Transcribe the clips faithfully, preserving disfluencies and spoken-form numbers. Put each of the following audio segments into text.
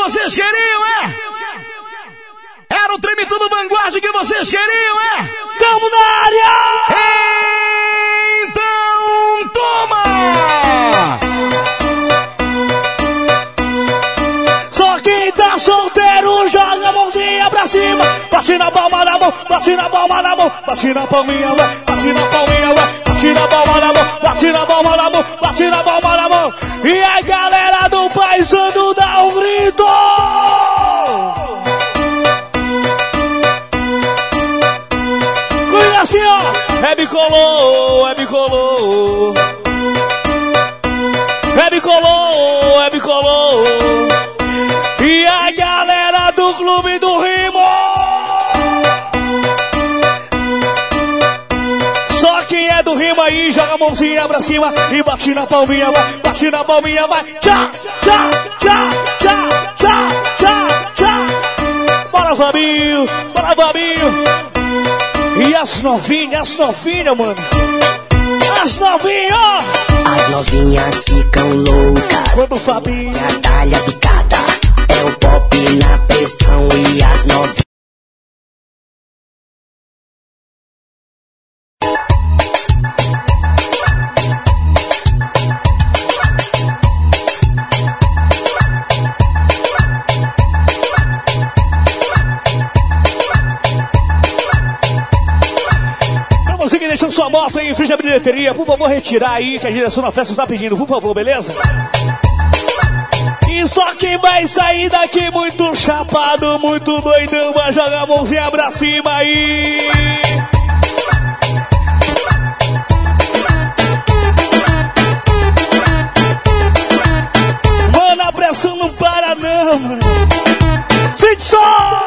vocês queriam, é? Era o Treme Tudo Vanguarda que vocês queriam, é? Tamo na área! Então, toma! Só quem tá solteiro joga a mãozinha pra cima. Bate na palma da mão, bate na palma da mão, bate na palminha, vai, bate na palminha, vai, bate na palma da mão, bate na palma da mão, bate na palma da mão. E a galera do Paisano dá um grito! Cuida assim, ó! É bicolor, é bicolor. É bicolor, é bicolor. E a galera do Clube do Rimo. Só quem é do Rimo aí, joga a mãozinha pra cima e bate na palminha, vai, bate na palminha, vai. Tchá, tchá, tchá, tchá, tchá, tchá, tchá. Bora, Fabinho, bora, Fabinho. E as novinhas, as novinhas, mano. As novinhas. As novinhas ficam loucas quando o Fabinho a talha picada. É o pop na pressão e as novinhas. Você que deixa sua moto aí em frente à bilheteria, por favor, retirar aí que a direção da festa está pedindo, por favor, beleza? E só quem vai sair daqui muito chapado, muito doidão, vai jogar a mãozinha pra cima aí. Mano, a pressão não para não, mano. Sente só!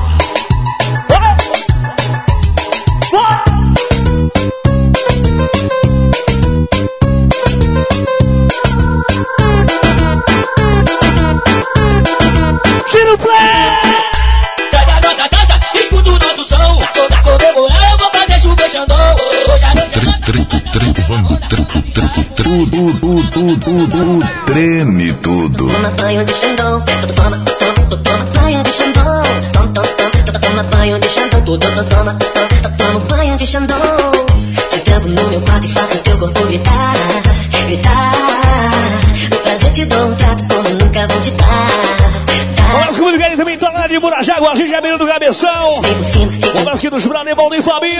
Tira o play! Dança, dança, dança, escuta o nosso som. Pra comemorar eu vou fazer chuva Xandão. Hoje a noite tudo, tudo, tudo, treme tudo. Toma banho de Xandão, toma, toma, toma banho de Xandão. Toma, toma, toma banho de Xandão. Toma, toma, toma banho de Xandão. Te tranco no meu quarto e faço teu corpo gritar, gritar. No prazer te dou um trato como nunca vou te dar. Um abraço comigo, querem também tocar de Murajá, a gente é menino do Cabeção. Um abraço aqui dos Brother, Baldo e Fabinho.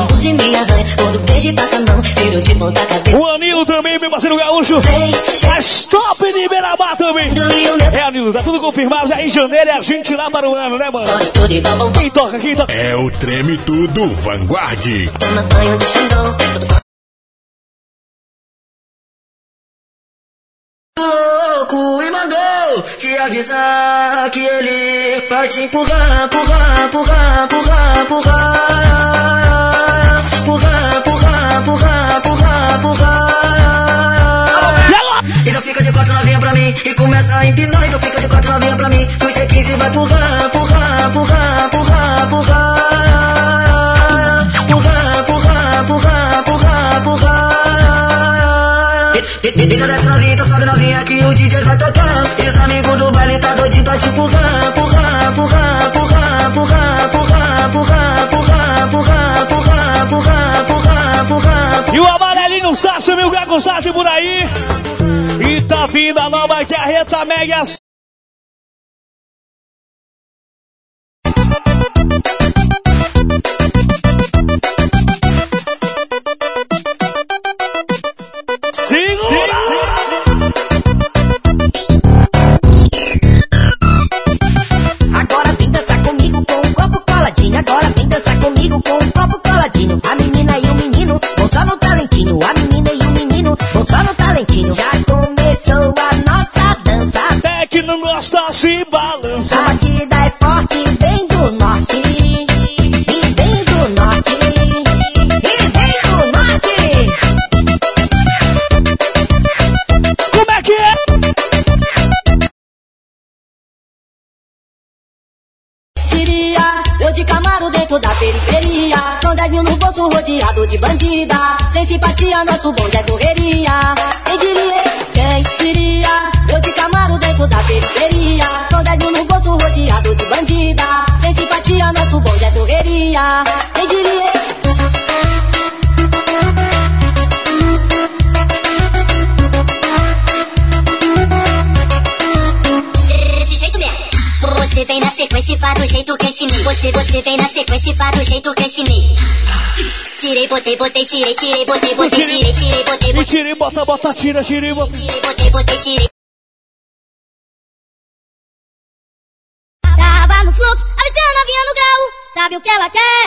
O Anilo também, meu parceiro gaúcho. Mas top de Beirabá também. É, Anilo, tá tudo confirmado. Já em janeiro é a gente lá para o ano, né, mano? Quem toca, quem toca? É o Treme Tudo Vanguard. Toma banho de Xandão. louco e mandou te avisar que ele vai te empurrar, empurrar, empurrar, empurrar, empurrar, empurrar, empurrar, empurrar, empurrar, empurrar. Então fica de quatro novinha pra mim e começa a empinar. Então fica de quatro novinha pra mim, no G quinze vai empurrar, empurrar, empurrar, empurrar, empurrar, empurrar, empurrar, empurrar, empurrar, empurrar. Fica dessa novinha, então sobe novinha que o D J vai tocar. E os amigos do baile tá doidinho pra te empurrar, empurrar, empurrar, empurrar, empurrar, empurrar, empurrar, empurrar, empurrar, empurrar, empurrar, empurrar, empurrar. E o amarelinho Sacha, meu gago Sacha por aí. E tá vindo a nova carreta mega. Agora vem dançar comigo com um copo coladinho. Agora vem dançar comigo com um copo coladinho. A menina e o menino vão só no talentinho. A menina e o menino vão só no talentinho. Já começou a nossa dança. Até que não gosta se balança. A batida é forte, vem do norte. E vem do norte. E vem do norte. Como é que é? Eu de Camaro dentro da periferia, com dez mil no bolso rodeado de bandida. Sem simpatia, nosso bonde é correria. Quem diria, quem diria? Eu de Camaro dentro da periferia, com dez mil diria, quem diria? Desse jeito mesmo. Você vem na sequência e faz do jeito que eu ensinei. Você, você vem na sequência e faz do jeito que eu ensinei. Tirei, botei, botei, tirei, tirei, botei, botei, tirei, tirei, botei, botei. Tirei, bota, bota, tira, tirei, bota. Tirei, botei, botei, tirei. Tava no fluxo, avisando a vinha no grau. Sabe o que ela quer?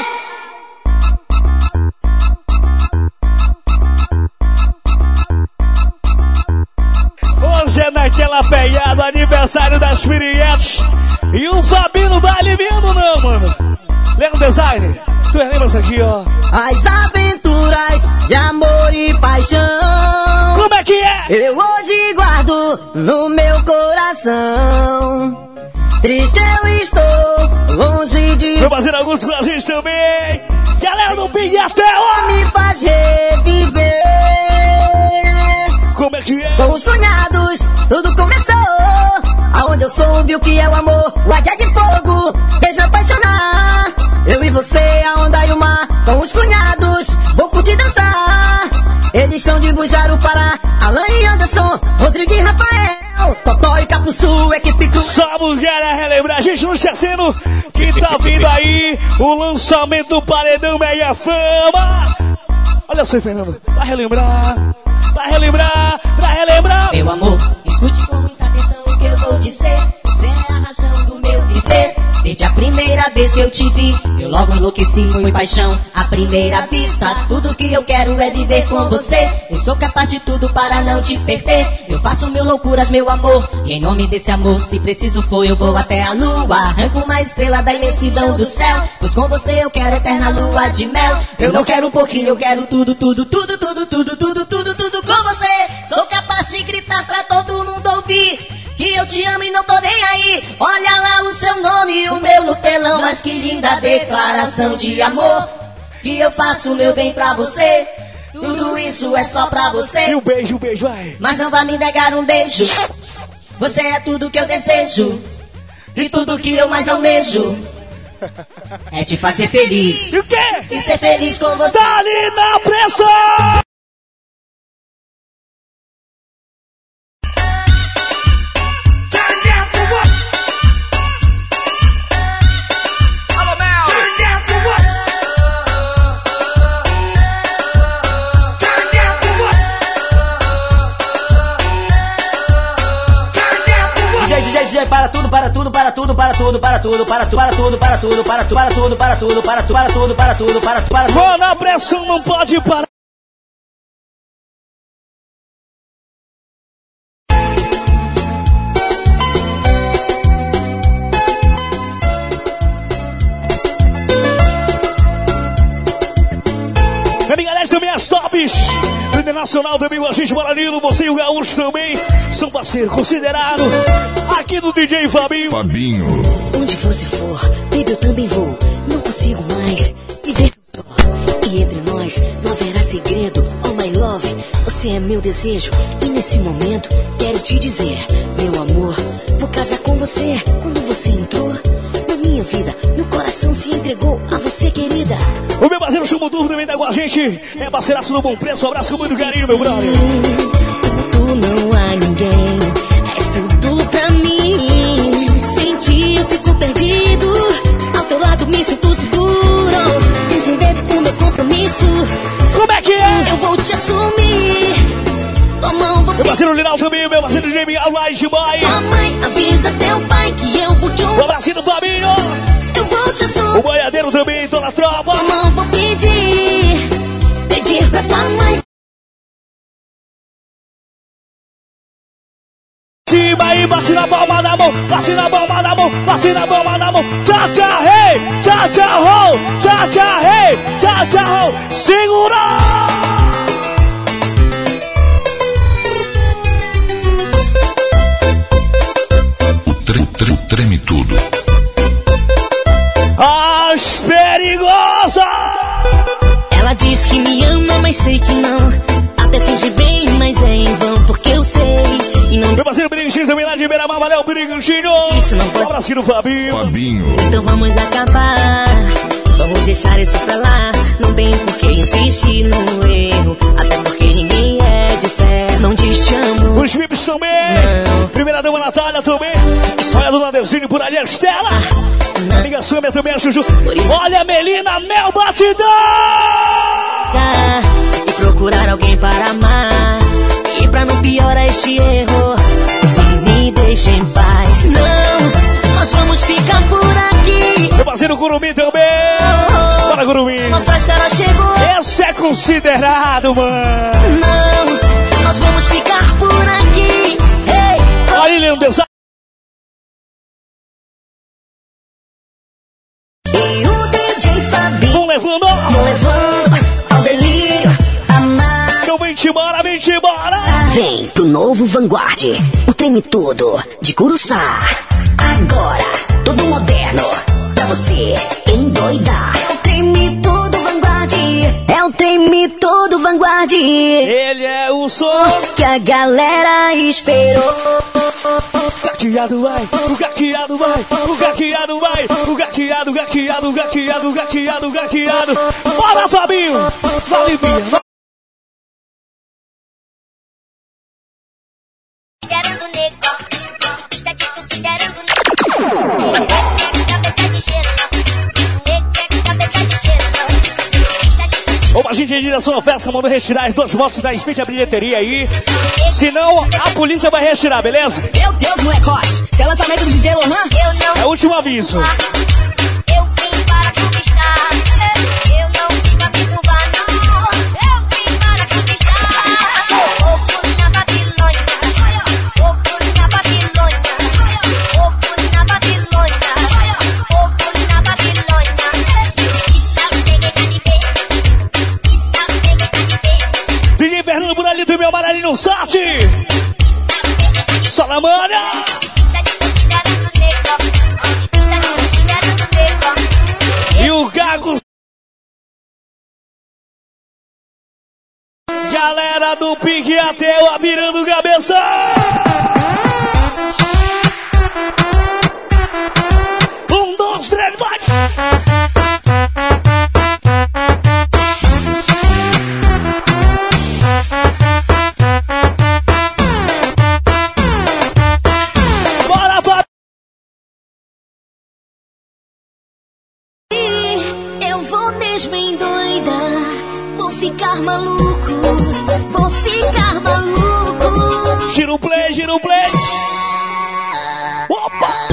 Hoje é naquela pegada, aniversário das Pirietes. E o Fabinho tá aliviando, não, mano. Lembra o design? Tu lembra isso aqui, ó? As aventuras de amor e paixão. Como é que é? Eu hoje guardo no meu coração. Triste eu estou, longe de... Vou fazer alguns com a gente também. Galera do Big até ó. Me faz reviver. Como é que é? Com os cunhados, tudo começou. Aonde eu soube o que é o amor. O águia de fogo fez me apaixonar. Eu e você, a onda e o mar. Com os cunhados, vou curtir dançar. Eles são de Bujaru, Pará. Alan e Anderson, Rodrigo e Rafael. Totó e Capuçu, equipe cru. Só mulher a relembrar, gente, não esquecendo que tá vindo aí o lançamento do Paredão Mega Fama. Olha só, Fernando, pra relembrar, pra relembrar, pra relembrar. Meu amor, escute com muita atenção o que eu vou dizer. Você é a razão do meu viver. Desde a primeira vez que eu te vi, eu logo enlouqueci, foi paixão à primeira vista. Tudo que eu quero é viver com você. Eu sou capaz de tudo para não te perder. Eu faço mil loucuras, meu amor, e em nome desse amor, se preciso for, eu vou até a lua. Arranco uma estrela da imensidão do céu, pois com você eu quero eterna lua de mel. Eu não quero um pouquinho, eu quero tudo, tudo, tudo, tudo, tudo, tudo, tudo, tudo com você. Sou capaz de gritar pra todo mundo ouvir que eu te amo e não tô nem aí. Olha lá o seu nome e o meu no telão. Mas que linda declaração de amor, que eu faço o meu bem pra você. Tudo isso é só pra você. E um beijo, um beijo, vai. Mas não vai me negar um beijo. Você é tudo que eu desejo e tudo que eu mais almejo é te fazer feliz. E o quê? E ser feliz com você. Dá-lhe na pressão! Para tudo, para tudo, para tudo, para tudo, para tudo, para tudo, para tudo, para tudo, para tudo, para tudo, para tudo, para tudo, para tudo, para tudo, para tudo, para tudo. Quando a pressão não pode parar. Minha galera também as tops do Internacional também com a gente, Baladino, você e o Gaúcho também são parceiros considerados aqui do D J Fabinho. Fabinho. Onde você for, baby, eu também vou. Não consigo mais viver só. E entre nós não haverá segredo. Oh my love, você é meu desejo. E nesse momento quero te dizer, meu amor, vou casar com você. Quando você entrou na minha vida, meu coração se entregou a você, querida. O meu parceiro Chumbo Turbo também tá com a gente. É parceiraço do Bom Preço. Um abraço com muito carinho, meu brother. Tu não há ninguém, és tudo pra mim. Sem ti eu fico perdido, ao teu lado me sinto seguro. Desnudei o meu compromisso. Como é que é? Eu vou te assumir. Tua mão vou meu parceiro Linal também, meu parceiro Jamie Light Boy. Tua mãe avisa teu pai que eu vou te um abraço do Fabinho. Eu vou te assumir. O boiadeiro também, toda a tropa. Tua mão vou pedir, pedir pra tua mãe. Cima e bate na palma da mão, bate na palma da mão, bate na palma da mão. Tchau, tchau, rei, tchau, tchau, ho, tchau, tchau, rei, tchau, tchau, ho. Segura! O tre, tre, treme tudo. As perigosas! Ela diz que me ama, mas sei que não. Até finge bem, mas é em vão, porque eu sei. E não... Meu parceiro Briguinho também lá de Beira-Mar, valeu, Briguinho. Isso não pode... Um abraço do Fabinho. Fabinho. Então vamos acabar. Vamos deixar isso pra lá, não tem por que insistir no erro, até porque ninguém é de fé, não te chamo. Os V I Ps também, não. Primeira dama Natália também, olha a dona Neuzinho por ali, a Estela, a amiga Sâmia também, a Juju, olha a Melina, Mel Batidão! E procurar alguém para amar, e pra não piorar este erro, se me deixa em paz. Não, nós vamos ficar por aqui. Meu parceiro Curumim também. Oh, bora, Curumim. Nossa história chegou. Esse é considerado, mano. Não, nós vamos ficar por aqui. Hey, olha ele no Deus. E o D J Fabinho vão levando, vão levando ao delírio. Então vem te embora, vem te embora. Vem pro novo Vanguard, o treme todo de Curuçá. Agora, todo moderno, pra você endoidar. É o treme todo Vanguard, é o treme todo Vanguard. Ele é o som que a galera esperou. Gaqueado vai, o gaqueado vai, o gaqueado vai, o gaqueado, gaqueado, gaqueado, gaqueado, gaqueado. Bora, Fabinho, vale minha. Opa, a gente em direção à festa, manda retirar as duas motos da Speed, a bilheteria aí. Senão, a polícia vai retirar, beleza? Meu Deus, molecote, se é lançamento do D J Lohan? É o último aviso. Eu vim para conquistar, eu não vim pra me curvar, não. Eu vim para conquistar. Ovo na Babilônia, ovo na Babilônia, ovo na Babilônia, ovo na Babilônia. D J Fernando por ali, tem meu amarelinho no site. Salamana. E o Gago. Galera do Pique até o Abirando Cabeça. Um, dois, três, vai. Bora, Fábio. Eu vou mesmo endoidar, vou ficar maluco, vou ficar maluco. Gira o play, gira o play. Opa!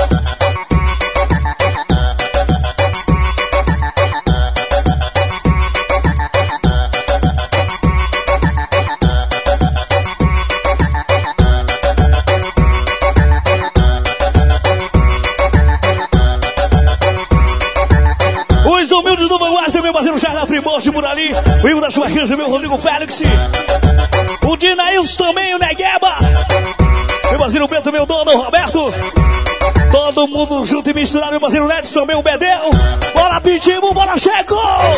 Os humildes do Vanguard, meu parceiro Charles Frimoso por ali. O Igor da Chuarquinha, meu Rodrigo Félix. O Dinailson também, o Negueba. Meu parceiro Beto, meu dono, o Roberto. Todo mundo junto e misturado, meu parceiro Nedson, também o Bedel. Bora, Pitimo, bora, Checo!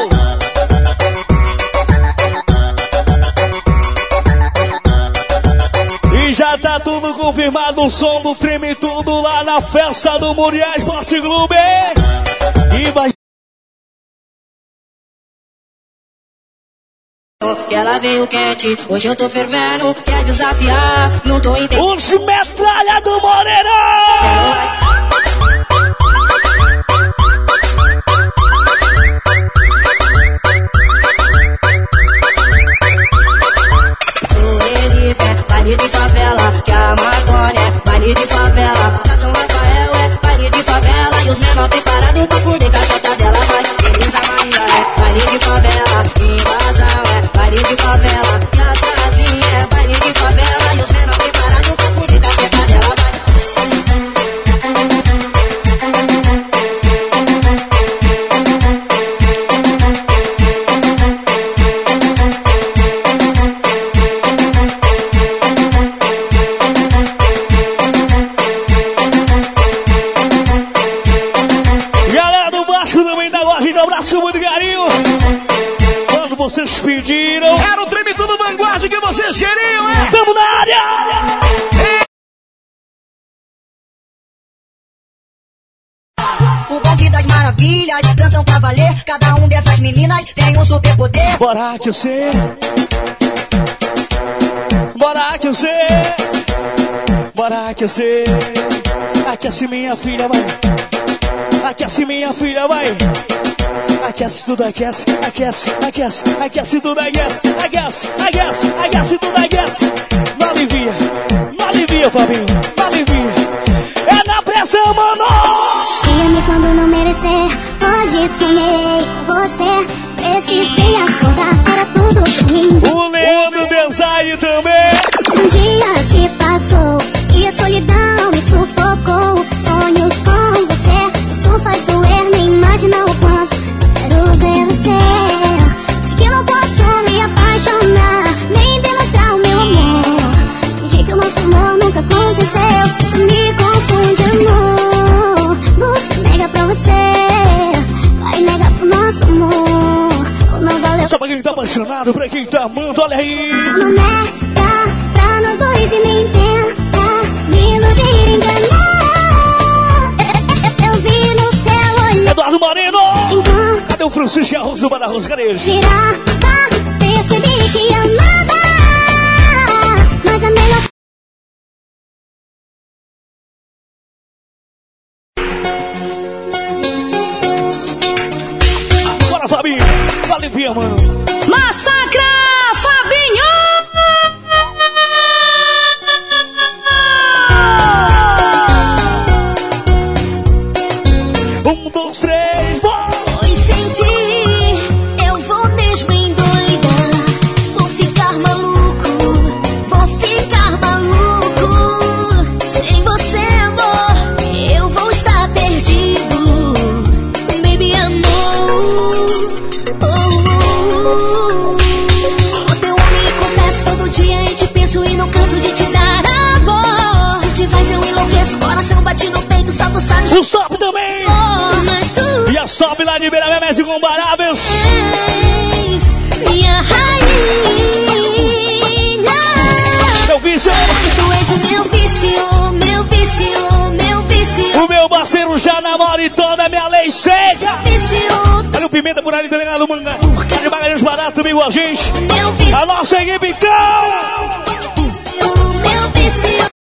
E já tá tudo confirmado, o som do treme tudo lá na festa do Muriel Esporte Clube. E vai... Que ela veio quente, hoje eu tô fervendo, quer desafiar, não tô entendendo. Os metralha do Moreirão! Baile de favela, que a maconha é baile de favela, que a São Rafael é baile de favela, e os menor preparados pra fuder com a chata dela, vai, Elisa Maria é baile de favela, invasão é baile de favela, que a Trazinha é baile de favela, e os menor preparados pra fuder com a chata dela, vai. das maravilhas, dançam pra valer. Cada um dessas meninas tem um superpoder. Bora que eu sei. Bora que eu sei. Bora que eu sei. Aquece minha filha, vai. Aquece minha filha, vai. Aquece tudo, aquece, aquece, aquece, aquece tudo, aquece, aquece, aquece, aquece tudo, aquece. Não alivia, não alivia, Fabinho, não alivia. É na pressão, mano! Ia-me quando não merecer, hoje sonhei com você. Precisei acordar, era tudo ruim. O Leandro Design também. Um dia se passou e a solidão me sufocou. Sonhos com você, isso faz doer, nem imagina o quanto quero ver você. Sei que não posso me apaixonar, nem demonstrar o meu amor. Fingir que o nosso amor nunca aconteceu. Isso me confunde, amor. Você nega pra você, vai negar pro nosso amor. Ou não valeu. Só pra quem tá apaixonado, pra quem tá amando, olha aí. Só não nega pra nós dois e nem tenta me iludir, enganar. Eu vi no seu olhar Eduardo Moreno. então, Cadê o Francisco Arroz do Bararros? Cadê eles? virava, percebi que amava, mas a melhor. Bora, Fabinho. Alivia, mano. Massacra, Fabinho! Um, dois, três, bora! Pois senti, eu vou mesmo endoidar. Vou ficar maluco, vou ficar maluco. Sem você, amor, eu vou estar perdido. Baby, amor. Sou teu homem e confesso todo dia e te penso e não canso de te dar amor. Se te faz eu enlouqueço, coração bate no peito, só tu sabes. O Stop também! Mas tu E a Stop lá de Beira Messi Incomparáveis. és minha rainha. Meu vício! Tu és o meu vício, meu vício, meu vício. O meu parceiro já namora e toda a minha lei chega! Vício, Olha o Pimenta por ali também lá no Manga. Tá de Magalhães Barato também com a gente. meu vício, A nossa equipe então! meu vício.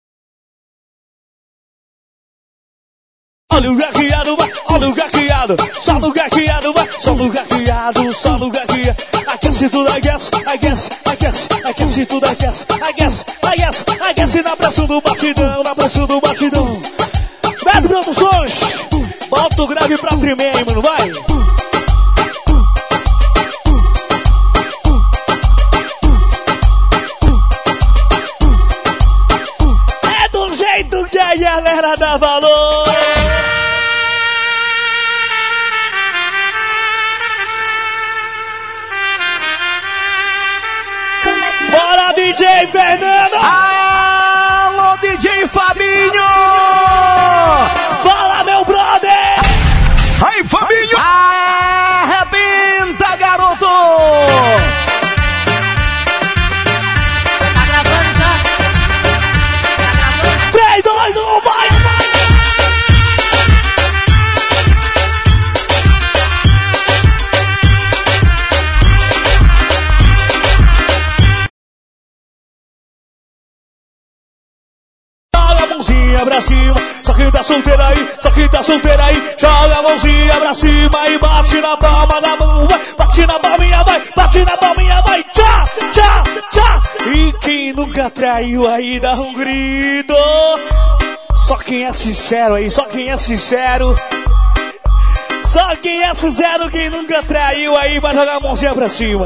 Olha o gaqueado, vai, olha o gaqueado, só no gaqueado, vai, só no gaqueado, só no gaqueado. Aquece tudo, aquece, aquece, aquece, aquece tudo, aquece, aquece, aquece, aquece na pressão do batidão, na pressão do batidão. Beto Produções, bota o grave pra tremer, hein, mano, vai. É do jeito que a galera dá valor. Bora, D J Fernando! Alô, D J Fabinho! Fala, meu brother! Aí, Fabinho! Arrebenta, garoto! Tá gravando, tá? três, dois, um, vai! Joga a mãozinha pra cima, só quem tá solteiro aí, só quem tá solteiro aí, joga a mãozinha pra cima e bate na palma da mão, vai, bate na palminha, vai, bate na palminha, vai, tchá, tchá, tchá. E quem nunca traiu aí dá um grito, só quem é sincero aí, só quem é sincero, só quem é sincero, quem nunca traiu aí vai jogar a mãozinha pra cima.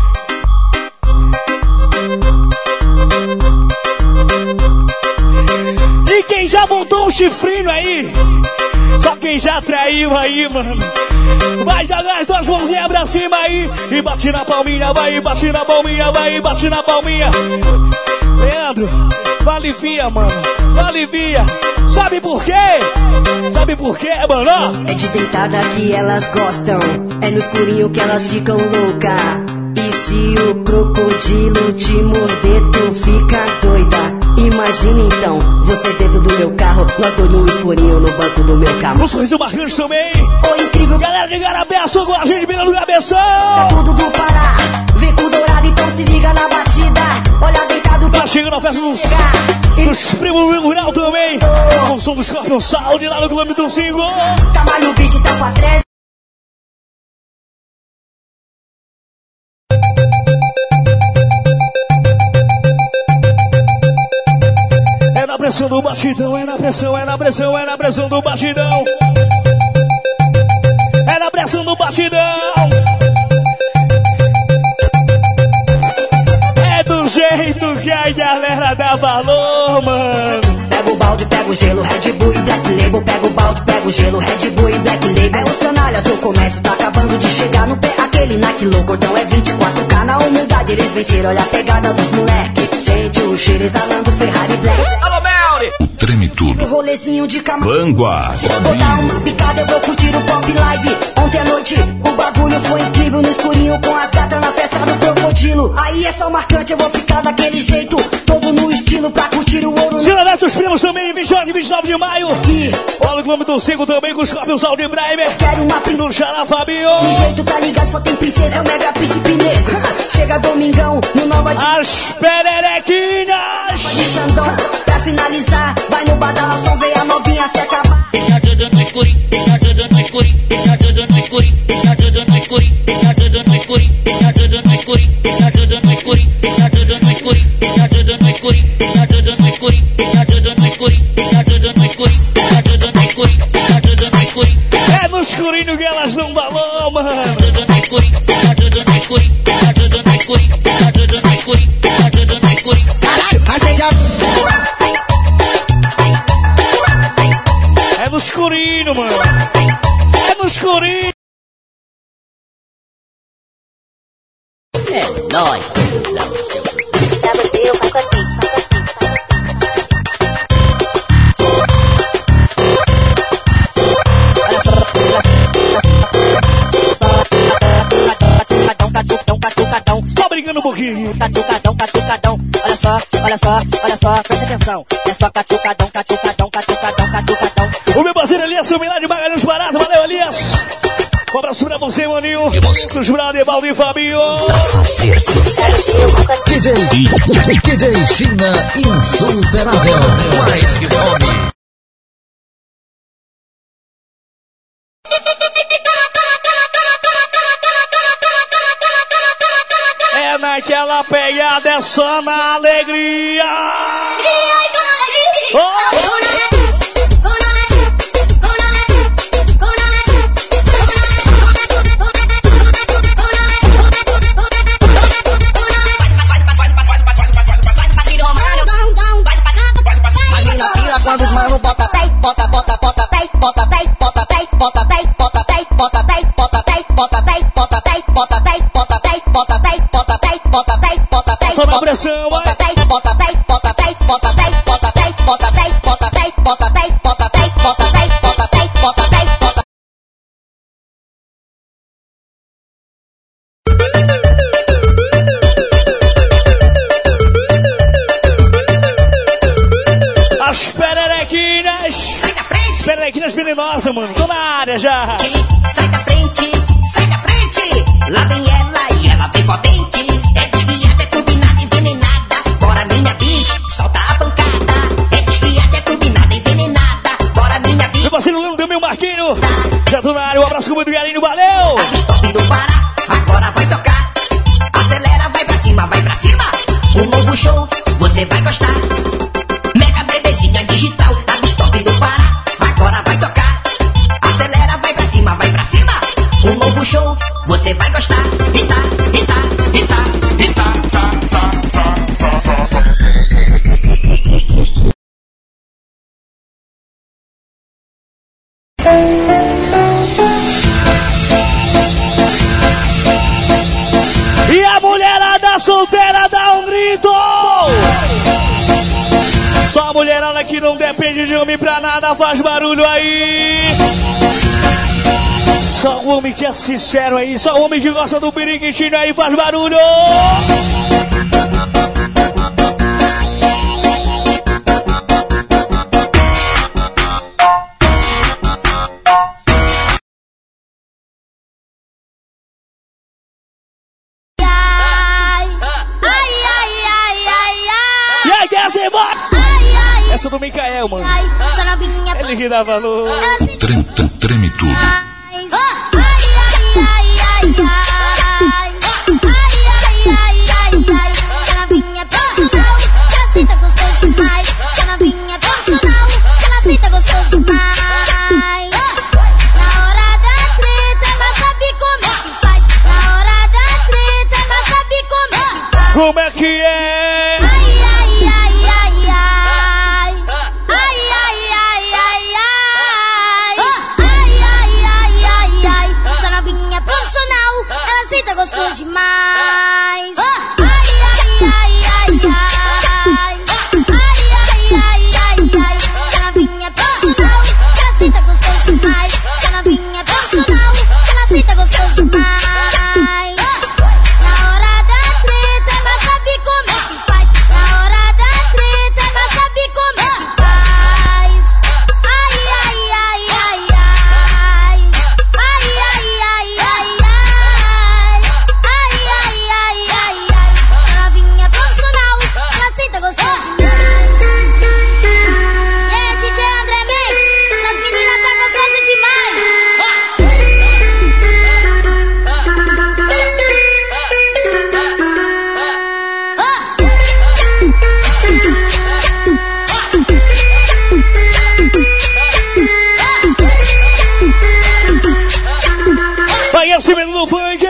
E quem já montou um chifrinho aí, só quem já traiu aí, mano, vai jogar as duas mãozinhas pra cima aí e bate na palminha, vai, bate na palminha, vai, bate na palminha. Leandro, alivia, mano, alivia. Sabe por quê? Sabe por quê, mano? É de deitada que elas gostam, é no escurinho que elas ficam louca. E se o crocodilo te morder, tu fica doida. Imagina então, você dentro do meu carro, nós dois no escurinho no banco do meu carro. Um sorriso marcante também. Ô, incrível. Galera de Garabé, sou com a gente, virando o cabeção. Tudo do Pará, vem com dourado, então se liga na batida. Olha deitado. Tá chegando a festa dos, dos primos do Rural também. Com o som do Scorpion Sound lá no quilômetro cinco. Camalho beat, tá pra trás. É na pressão do batidão, é na pressão, é na pressão, é na pressão do batidão. É na pressão do batidão. É do jeito que a galera dá valor, mano. Pega o balde, pega o gelo, Red Bull e Black Label. Pega o balde, pega o gelo, Red Bull e Black Label. É os canalhas, o comércio tá acabando de chegar no pé. Aquele Nike louco, então é vinte e quatro K. Na humildade eles venceram, olha a pegada dos moleque. Sente o cheiro exalando Ferrari Black. Alô, Melri! Treme tudo. Um rolezinho de cama. Vanguard. Vou dar uma picada, eu vou curtir o pop live. Ontem à noite o bagulho foi incrível. No escurinho com as gatas na festa do crocodilo. Aí é só marcante, eu vou ficar daquele jeito. Todo no estilo pra curtir o ouro. Silvestre os primos também, vinte e oito e vinte e nove de maio. E olha o quilômetro cinco também com os Scorpions Sound e Brimer. quero uma princesa. Do Xará Fabio. De jeito tá ligado, só tem princesa. É o mega príncipe negro. Chega domingão no Nova de... As pererequinhas. de Xandão. Pra finalizar, vai no badalação, vem a novinha se acabar. Deixa tudo no escurinho, deixa tudo no escurinho, deixa tudo no escurinho, deixa tudo no escurinho, deixa tudo no escurinho, deixa tudo no escurinho, deixa tudo no escurinho, deixa tudo no escurinho, deixa tudo no escurinho, deixa tudo no escurinho, deixa tudo no escurinho, deixa tudo no escurinho, deixa tudo no escurinho, deixa tudo no escurinho. É no escurinho que elas dão valor, mano. Tudo no escurinho, deixa tudo no escurinho, deixa tudo no escurinho, deixa tudo no escurinho, deixa tudo no escurinho. Caralho, acende a... É no escurinho, mano. É no escurinho. É nóis, seu Pra você eu faço assim, faço assim, Só brincando um pouquinho. Catucadão, catucadão, olha só, olha só, olha só, presta atenção. É só catucadão, catucadão, catucadão, catucadão. O meu parceiro Elias, o milagre de Magalhães Barato. Valeu, Elias. Um abraço pra você, maninho. Dos brother, Baldo e Fabinho. Fazer sucesso. D J D J China insuperável. Mais que nome. É naquela pegada, é só na alegria. Oh! Quando os mano bota pé, bota, bota, bota pé, bota pé, bota pé, bota pé, bota pé, bota pé, bota pé, bota pé, bota pé, bota pé, bota pé, bota pé, bota pé, bota pé, bota pé, Toma a pressão, bota pé, bota pé, bota pé, bota pé, bota pé, bota pé, bota pé, bota pé, bota pé, bota pé, bota pé, bota pé, bota. As pererequinhas. Sai da frente, As pererequinhas venenosas, mano. Tô na área já. sai da frente, sai da frente. Lá vem ela e ela vem potente. É desviada, é turbinada, envenenada. Bora minha bicha, solta a pancada. É desviada, é turbinada, envenenada. Bora minha bicha. Meu parceiro Leandro, meu Marquinho. Já tô na área. Um abraço com muito carinho. Valeu. Stop do Pará, agora vai tocar. Acelera, vai pra cima, vai pra cima. Um novo show, você vai gostar. Mega bebezinha digital, a Stop do Pará, agora vai tocar. Acelera, vai pra cima, vai pra cima. Um novo show, você vai gostar. Eita, eita, eita, eita, tá, tá, tá, tá, tá. E a mulherada solteira dá um grito. Só a mulherada que não depende de homem pra nada faz barulho aí. Só o homem que é sincero aí. Só o homem que gosta do periquitinho aí faz barulho. Essa do Micael, mano. Ai, essa novinha Ele que dá valor. ela se Treme, treme, treme tudo. Ai, ai, ai, ai, ai. Ai, ai, ai, ai, ai. Essa novinha profissional, ela senta gostoso demais. Essa novinha profissional, ela senta gostoso demais. Na hora da treta, ela sabe como é que faz. Na hora da treta, ela sabe como é que faz. Como é que é? Ai, ai, ai, ai, ai. Ai, ai, ai, ai, ai. Ai, ai, ai, ai, ai. Essa novinha profissional, ela senta gostoso demais. Ai, ai, ai, ai, ai. Ai, ai, ai, ai, ai. Essa novinha profissional, ela senta gostoso demais. Essa novinha profissional, ela senta gostoso demais. Na hora da treta, ela sabe como é que faz. Na hora da treta, ela sabe como é que faz. Ai, ai, ai, ai, ai. Ai, ai, ai, ai, ai. Ai, ai, ai, ai, ai. Essa novinha profissional, ela senta gostoso demais. E aí, D J André Mix, essas meninas tá gostosas demais. Vai esse menino funk!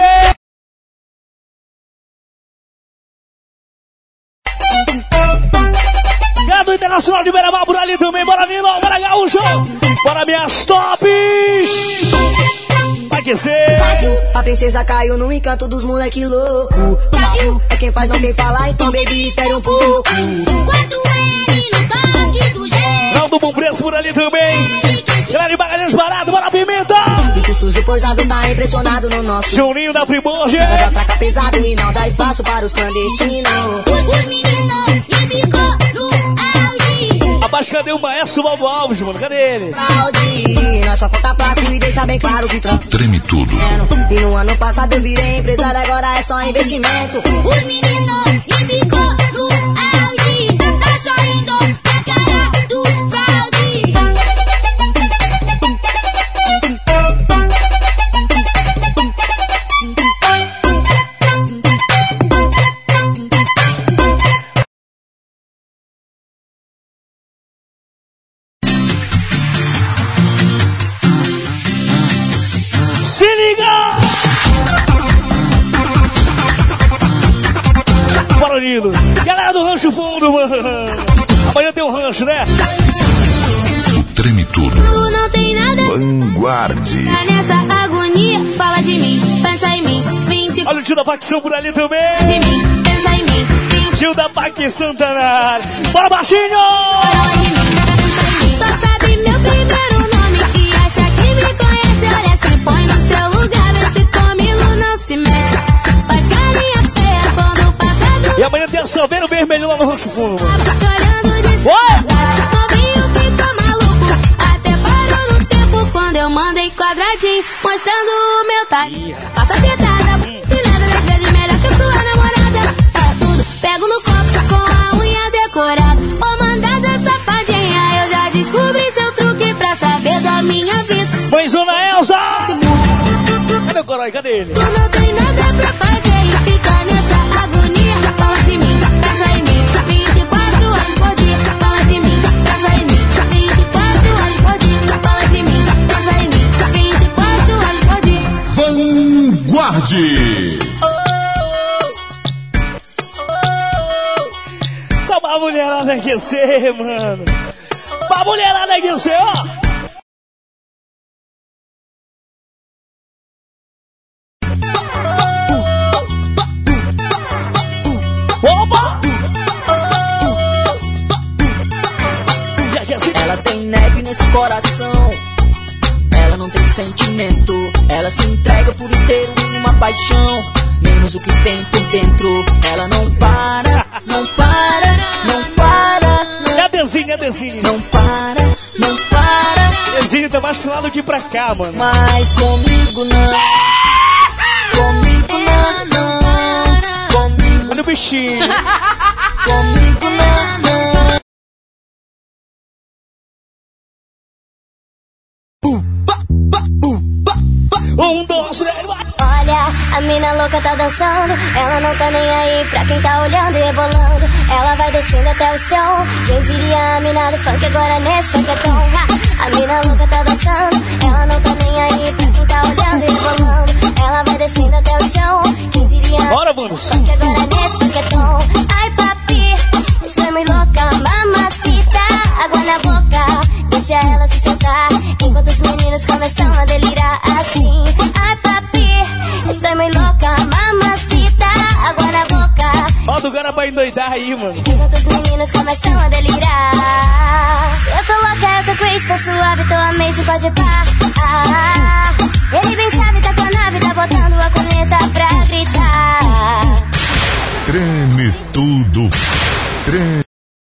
Gado Internacional de Beira-Mar por ali também. Bora, Nino! Bora, Gaúcho! Bora, minhas tops! Vai que ser! A princesa caiu no encanto dos moleque louco. É quem faz, não quem fala, então baby, espere um pouco. quatro L no toque do G. Naldo Bom Preço por ali também. Galera de Bagalhães Barato, bora, Pimenta! Bico sujo posado, tá impressionado no nosso. Juninho da Primordia. Mas ataca pesado e não dá espaço para os clandestinos. Os meninos e bico no auge. Abaixo, cadê o maestro Valdo Alves, mano? Cadê ele? Fraude, nós só falta placo e deixa bem claro que trampo. Treme tudo. E no ano passado eu virei empresário, agora é só investimento. Os meninos e bico no auge. Tá sorrindo na cara do fraude. Se liga! Bora, lindo! Galera do Rancho Fundo, mano! Amanhã tem um rancho, né? Treme tudo. Tu não tem nada. Vanguarde. Tá nessa agonia, fala de mim, pensa em mim. vinte Olha o tio da facção por ali também! de mim, pensa em mim. vinte Tio da Paque Santana! Bora, baixinho! fala de mim, pensa em mim. Só sabe meu primeiro nome e acha que me conhece. Olha, se põe no seu lugar, vê se comigo não se mete. Faz carinha feia quando passa do E amanhã tem a Salveiro Vermelho lá no Rancho Fundo, mano! lado, olhando de cima. Oi! Novinho fica maluco, até parou no tempo quando eu mandei quadradinho, mostrando o meu talento. Passa pitada, pinada, dez vezes melhor que a sua namorada. Para tudo, pego no copo com a unha decorada. Ô mandada safadinha, eu já descobri seu truque pra saber da minha vida. Mãezona Elza! Cadê o Corói? Cadê ele? Tu não tem nada pra fazer e fica nessa agonia. Fala de mim, pensa em mim, vinte e quatro horas por dia. Fala de mim, pensa em mim, vinte e quatro horas por dia. Fala de mim, pensa em mim, vinte e quatro horas por dia. Vanguarde. Só pra mulherada aquecer, mano! Pra mulherada aquecer, ó! Opa! Já que assim, Ela tem neve nesse coração. Ela não tem sentimento. Ela se entrega por inteiro em uma paixão. Menos o que tem por dentro. Ela não para, não para, não para. é a Dezinha, é a Dezinha. Não para, não para. Dezinha tá mais pro lado que pra cá, mano. Mas comigo não. Comigo não, não. Comigo, Olha o bichinho. comigo não, não. Sirene, vai. Olha, a mina louca tá dançando. Ela não tá nem aí pra quem tá olhando e rebolando. Ela vai descendo até o chão. Quem diria a mina do funk agora nesse funketão. Ha! A mina louca tá dançando. Ela não tá nem aí pra quem tá olhando e rebolando. Ela vai descendo até o chão. Quem diria Bora, a mina do vamos. funk agora nesse funketão. Ai, papi, estou muito louca, mamacita. Água na boca, deixa ela se soltar. Enquanto os meninos começam a delirar assim. Ai, papi, estou muito louca, mamacita. Água na boca. Bota o cara pra endoidar aí, mano. Enquanto os meninos começam a delirar. Eu tô louca, eu tô crazy, tô suave, tô amazing, pode pá. Ah, ele bem sabe, tá com a nave, tá botando a corneta pra gritar. Treme tudo. Treme.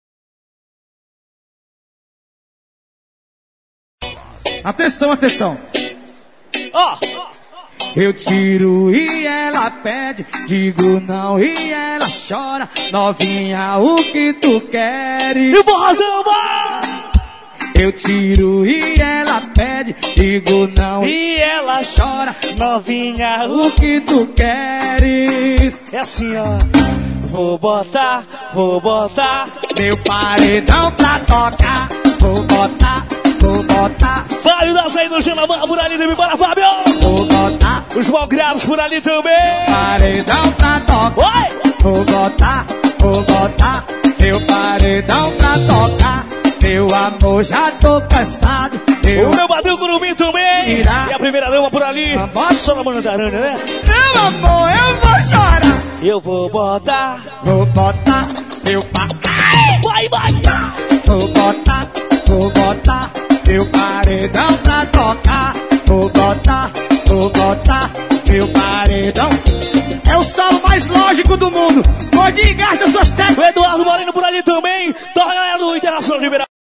Atenção, atenção. Ó. Eu tiro e ela pede, digo não e ela chora. Novinha, o que tu queres? Eu vou razão, vai. Eu tiro e ela pede, digo não E ela chora. novinha, O que tu queres? é assim, ó. Vou botar, vou botar. Meu paredão pra tocar. Vou botar, vou botar, Fábio das aí do Genamã por ali também, bora, Fábio. vou botar. Os malcriados por ali também. Paredão pra tocar. Oi. Vou botar, vou botar. Meu paredão pra tocar. Meu amor, já tô cansado. Eu O meu Badeu Curumim também. Irá. E a primeira dama por ali. Vambora. Só na mano da aranha, né? Meu amor, eu vou chorar. Eu vou botar. Vou botar meu pa... Vai, vai. Vou botar, vou botar meu paredão pra tocar. Vou botar, vou botar meu paredão. É o solo mais lógico do mundo. Pode gasta suas O técnicas. Eduardo Moreno por ali também. Torre galera do Internacional de Ribeirão.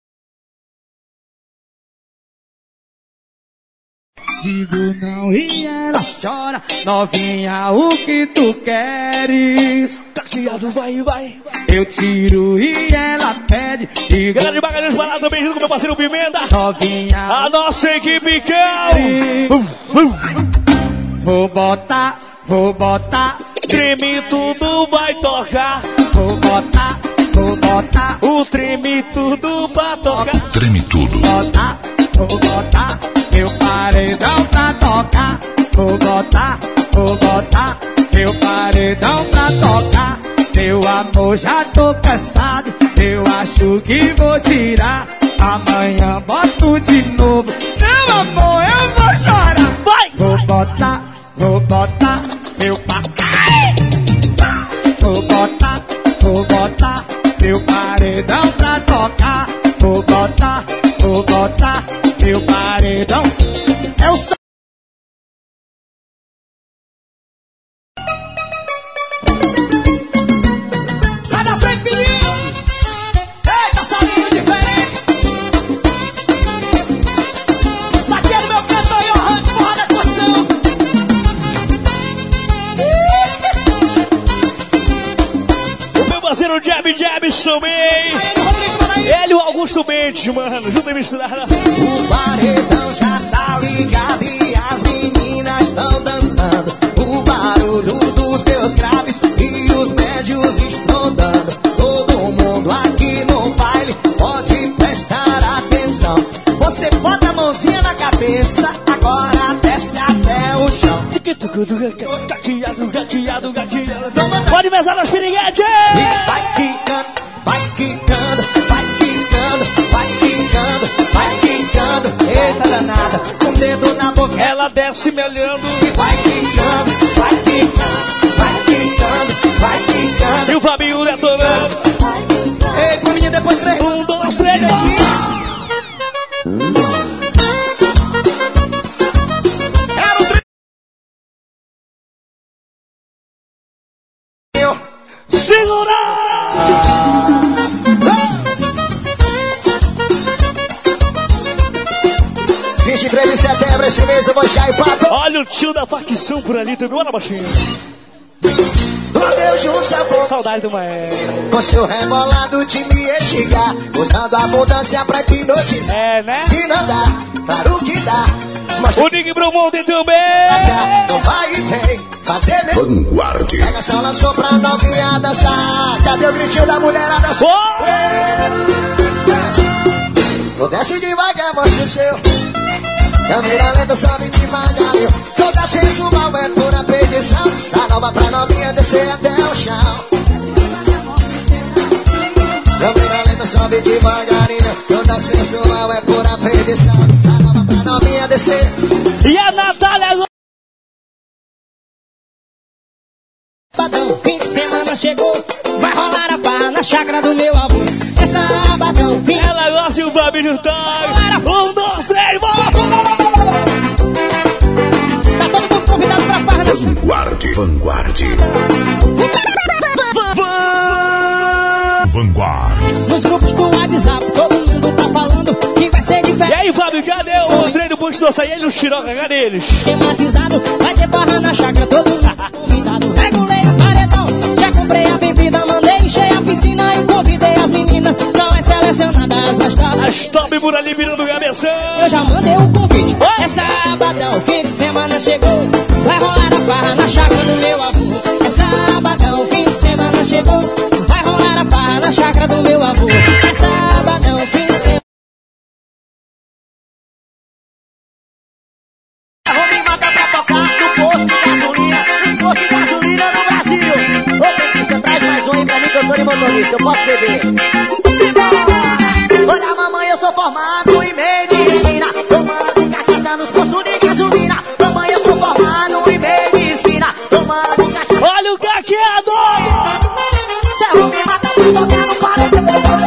Digo não e ela chora. Novinha, o que tu queres? Caqueado, vai, vai. Eu tiro e ela pede. Digo Galera de Magalhães Pará também, junto com meu parceiro Pimenta. novinha, A nossa equipe cão. Uh, uh. vou botar, vou botar. Treme tudo vai tocar. Vou botar, vou botar. O treme tudo pra tocar. Treme tudo. Botar, vou botar. Meu paredão pra tocar. Vou botar, vou botar. Meu paredão pra tocar. Meu amor, já tô cansado. Eu acho que vou tirar. Amanhã boto de novo. Meu amor, eu vou chorar. Vai! Vou botar, vou botar. Meu pa... Vou botar, vou botar. Meu paredão pra tocar. Vou botar, vou botar. Meu paredão. É o sa... Sai da frente, menino! Eita, salinho diferente! Isso aqui é do meu cantor Johan de Forra da Curtição! O meu parceiro Jab Jab também. Aí, Rodrigo, manda aí! Ele e o Augusto Mendes, mano. Junto e misturado. O paredão já tá ligado e as meninas estão dançando. O barulho dos meus graves e os médios estão dando. Todo mundo aqui no baile pode prestar atenção. Você bota a mãozinha na cabeça, agora desce até o chão. Gaqueado, gaqueado, gaqueado. Pode besar nas piriguetes. E vai quicando, vai quicando, vai quicando, vai quicando, vai quicando. Eita danada, com o dedo na boca. Ela desce me olhando. E vai quicando, vai quicando, vai quicando, vai quicando. E o Fabinho detonando. Ei, família, depois três. Um, dois, três. Era o três. Segura! vinte e três de setembro, esse mês eu vou já e pato. Olha o tio da facção por ali também. Olha, baixinho. Adeus, um sabor. Saudade do maestro. Com seu rebolado de me enxergar, usando a abundância pra te noticiar. É, né? Se não dá, claro que dá. O Nick Brumonte também. Não vai e vem, fazer meu. Vanguard. Pega só, lançou pra novinha dançar. Cadê o gritinho da mulherada? Oh! Vou desce devagar, mostra o seu. Câmera lenta, sobe devagarinho. Toda sensual é pura perdição. Essa nova pra novinha descer até o chão. Câmera lenta, sobe devagarinho. Toda sensual é pura perdição. Essa nova pra novinha descer. E a Natália agora. Sabadão, fim de semana chegou. Vai rolar a farra na chácara do meu avô. É sabadão, fim. Ela gosta e o Fabinho tá. Um, dois, três, vamos! Tá todo mundo convidado pra farra na Vanguard. Vanguard. Vanguard. Nos grupos do WhatsApp, todo mundo tá falando que vai ser diferente. E aí, Fábio, cadê o André do Posto do Açaí e o Chiroca? Cadê eles? Esquematizado, vai ter farra na chácara, todo mundo convidado. Regulei a paredão, já comprei a bebida, mandei encher a piscina e convidei as meninas. São as selecionadas, mas tá. As top por ali virando o cabeção. Eu já mandei um convite. É sabadão, fim de semana chegou. Vai rolar a farra na chácara do meu avô. É sabadão, fim de semana chegou. Vai rolar a farra na chácara do meu avô. É sabadão, fim de semana. Vou me matar pra tocar no posto de gasolina. Nos postos de gasolina no Brasil. Ô, petista, traz mais um aí pra mim que eu tô de motorista. Eu posso beber. Olha, mamãe, eu sou formado em medicina. Tomando cachaça nos postos de gasolina. Mamãe, eu sou formado em medicina. Tomando cachaça. Olha o gaqueado! Cê vou me matar pra tocar no paredão.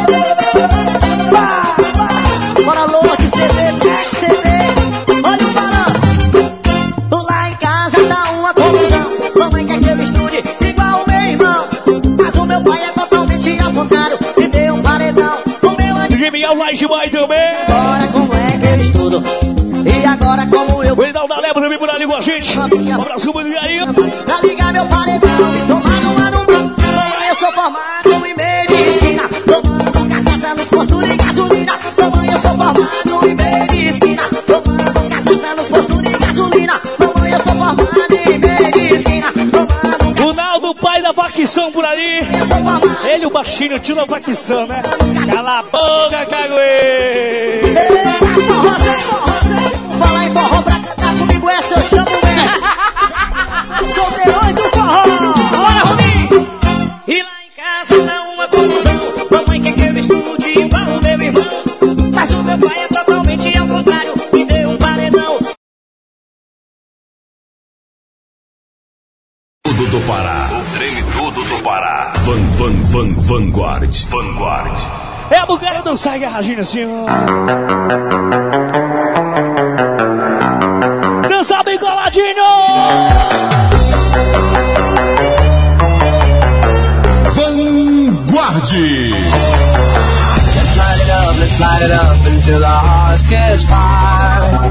Bora, louco, C D, Black C D. Olha o balanço. Lá em casa tá uma confusão. Mamãe quer que eu estude igual o meu irmão. Mas o meu pai é totalmente ao contrário. Me deu um paredão. D J Miguel vai demais também. Agora como é que eu estudo? E agora como eu... O Edal da Lebra também por ali com a gente. Um abraço muito aí. Pra ligar meu paredão. Tomar numa numa. Mamãe, eu sou formado em medicina. Tomando cachaça nos postos de gasolina. Mamãe, eu sou formado em medicina. Tomando cachaça nos postos de gasolina. Mamãe, eu sou formado em medicina. Tomando... O Naldo, pai da facção por ali. Ele, o baixinho, o tio da facção, né? Cala a boca, caguê! Fala em forró pra cantar comigo, essa eu chamo mesmo. Sou deus do forró. Bora, Rominho! E lá em casa dá uma confusão. Mamãe quer que eu estude igual o meu irmão. Mas o meu pai é totalmente ao contrário. Me deu um paredão. Tudo do Pará. O treme tudo do Pará. Van, van, van, Vanguard. Vanguard. É a bucara dançar e agarradinha assim, ó. Dançar bem coladinho! Vanguard. Let's light it up, let's light it up until our hearts catch fire.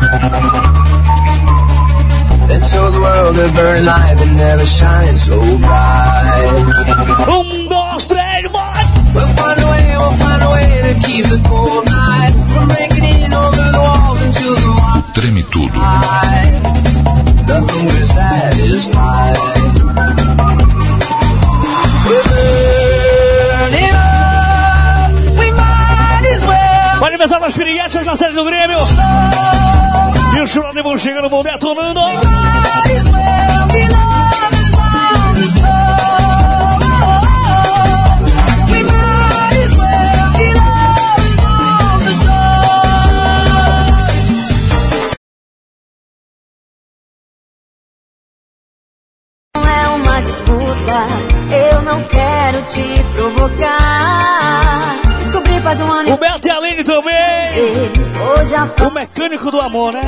Let's show the world a burning light that never shines so bright. Um, dois, três, vai! We'll find a way, we'll find a way to keep the cold night from breaking in over the walls into the wild. Treme tudo. The hunger satisfied. We're burning up, we might as well. O aniversário das piriguetes na sede do Grêmio. E o Churrasco vão chegando, vão detonando. Não é uma disputa, eu não quero te provocar. Descobri faz um ano. O Beto e a Aline também. Hoje a o mecânico do amor, né?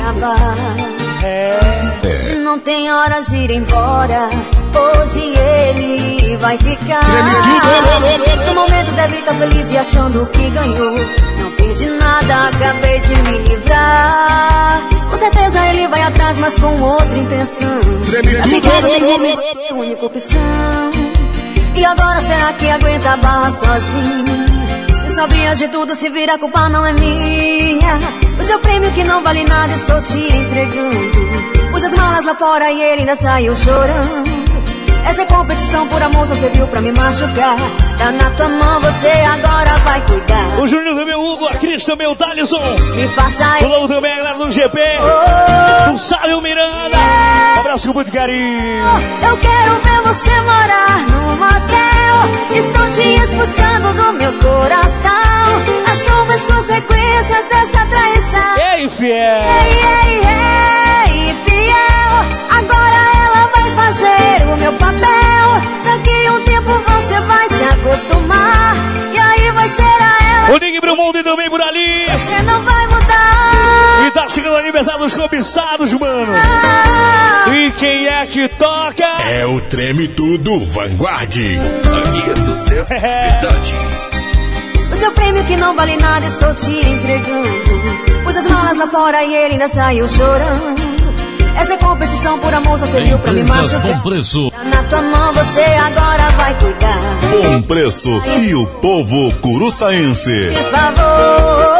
É. Não tem hora de ir embora. Hoje ele vai ficar. No momento deve estar feliz e achando que ganhou. Não perdi nada, acabei de me livrar. Com certeza ele vai atrás, mas com outra intenção. Assim quero ninguém é a única opção. E agora será que aguenta a barra sozinho? Se sabia de tudo, se vira, a culpa não é minha. O seu prêmio que não vale nada estou te entregando. Pus as malas lá fora e ele ainda saiu chorando. Essa é competição por amor, só serviu pra me machucar. Tá na tua mão, você agora vai cuidar. O Júnior também, o Hugo, a Cris também, o Thalisson. Me faça o Lobo também, a galera do G P. Oh, o Sábio Miranda. Um abraço com muito carinho. Eu quero ver você morar no motel. Estou te expulsando do meu coração. Assuma as consequências dessa traição. Ei, fiel. Ei, ei, ei, fiel. Agora ela vai fazer o meu papel. Daqui a um tempo você vai se acostumar. E aí vai ser a ela. O Nick Brumonde também por ali. Você não vai mudar. E tá chegando o aniversário dos cobiçados, mano. Ah. E quem é que toca? É o Treme Tudo Vanguard. Aqui é sucesso de verdade. O seu prêmio que não vale nada estou te entregando. Pus as malas lá fora e ele ainda saiu chorando. Essa é competição por amor, só serviu pra me machucar. Bom preço. Tá na tua mão, você agora vai cuidar. Bom preço e o povo curuçaense. Por favor,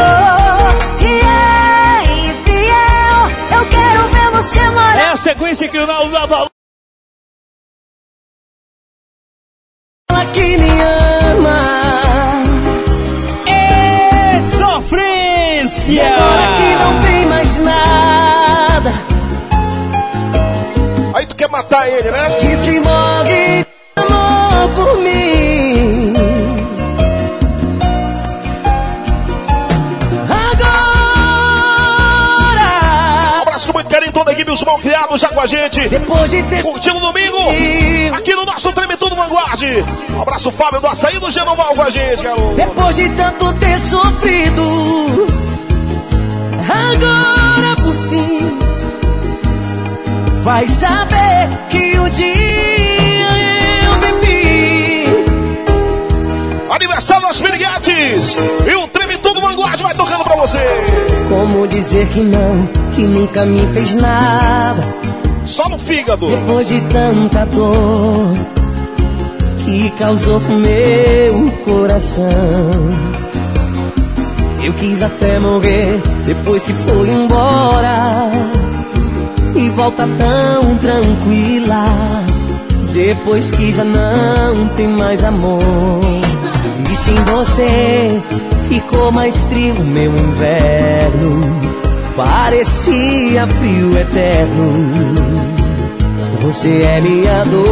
yeah, fiel. Eu quero ver você morar. É a sequência que o Naldo dá valor. Ela que me ama. É sofrência. E agora que não tem mais nada. Aí tu quer matar ele, né? Diz que morre amor por mim. Agora. Um abraço com muito carinho, toda a equipe, os mal criados já com a gente. Depois de ter curtindo o domingo, aqui no nosso Treme Tudo Vanguard. Um abraço, Fábio do Açaí do Genoval com a gente, garoto. Depois de tanto ter sofrido, agora por fim vai saber que um dia eu bebi. Aniversário das Piriguetes. E o Treme Tudo Vanguard vai tocando pra você. Como dizer que não, que nunca me fez nada. Só no fígado. Depois de tanta dor que causou pro meu coração. Eu quis até morrer depois que foi embora. E volta tão tranquila depois que já não tem mais amor. E sem você ficou mais frio meu inverno. Parecia frio eterno. Você é minha dor.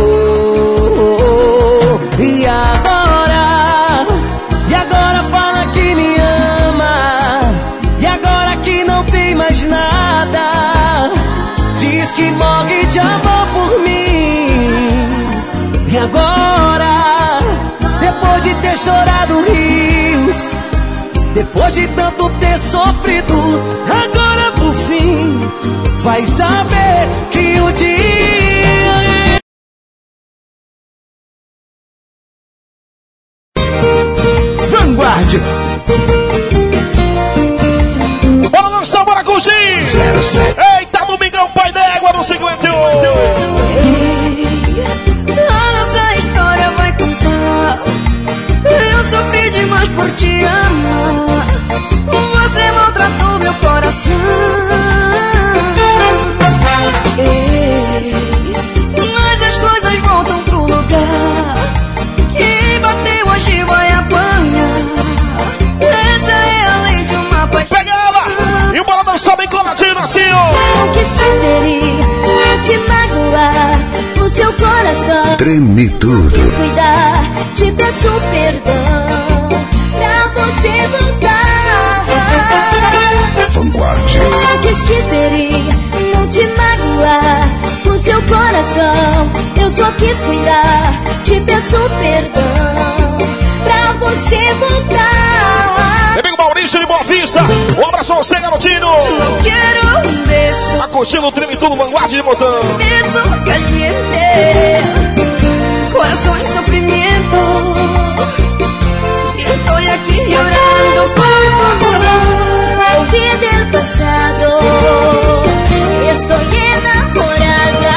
E agora? E agora fala que me ama. E agora que não tem mais nada. Diz que morre de amor por mim. E agora, depois de ter chorado rios, depois de tanto ter sofrido, agora por fim vai saber que o dia Vanguard. Bora lançar, bora curtir. Eita, domingão, pai d'égua no cinquenta e oito. A nossa história vai contar. Eu sofri demais por te amar. Você maltratou meu coração. Ei, mas as coisas voltam pro lugar. Quem bateu hoje vai apanhar. Essa é a lei de uma paixão. Pega ela! E o Bora dançar bem coladinho assim, ó. Não quis te ferir, não te magoar. O seu coração Treme tudo. quis cuidar. Te peço perdão pra você voltar. Vanguard. Não quis te ferir, não te magoar. O seu coração eu só quis cuidar. Te peço perdão pra você voltar. Amigo Maurício de Boa Vista, um abraço a você, garotinho. Não quero um beijo. Tá curtindo o Treme Tudo Vanguard de Botão. Beijo caliente, coração em sofrimento. Estoy aquí llorando por tu amor. Olvidé el pasado, estoy enamorada.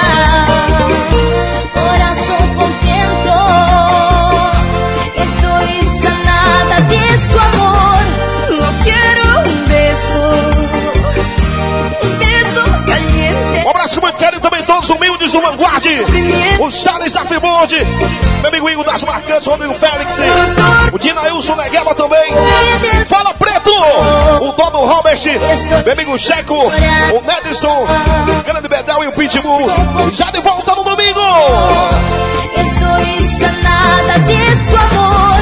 Corazón contento, estoy sanada de su amor. No quiero un beso, do Vanguard, o Charles da Fibonde, meu amigo Igor das Marcantes, Rodrigo Félix, o Dinailson Negueba também. Fala Preto, o Dono Robert, meu amigo Checo, o Nedson, o Grande Bedel e o Pitbull. Já de volta no domingo. Estou ensinada de seu amor.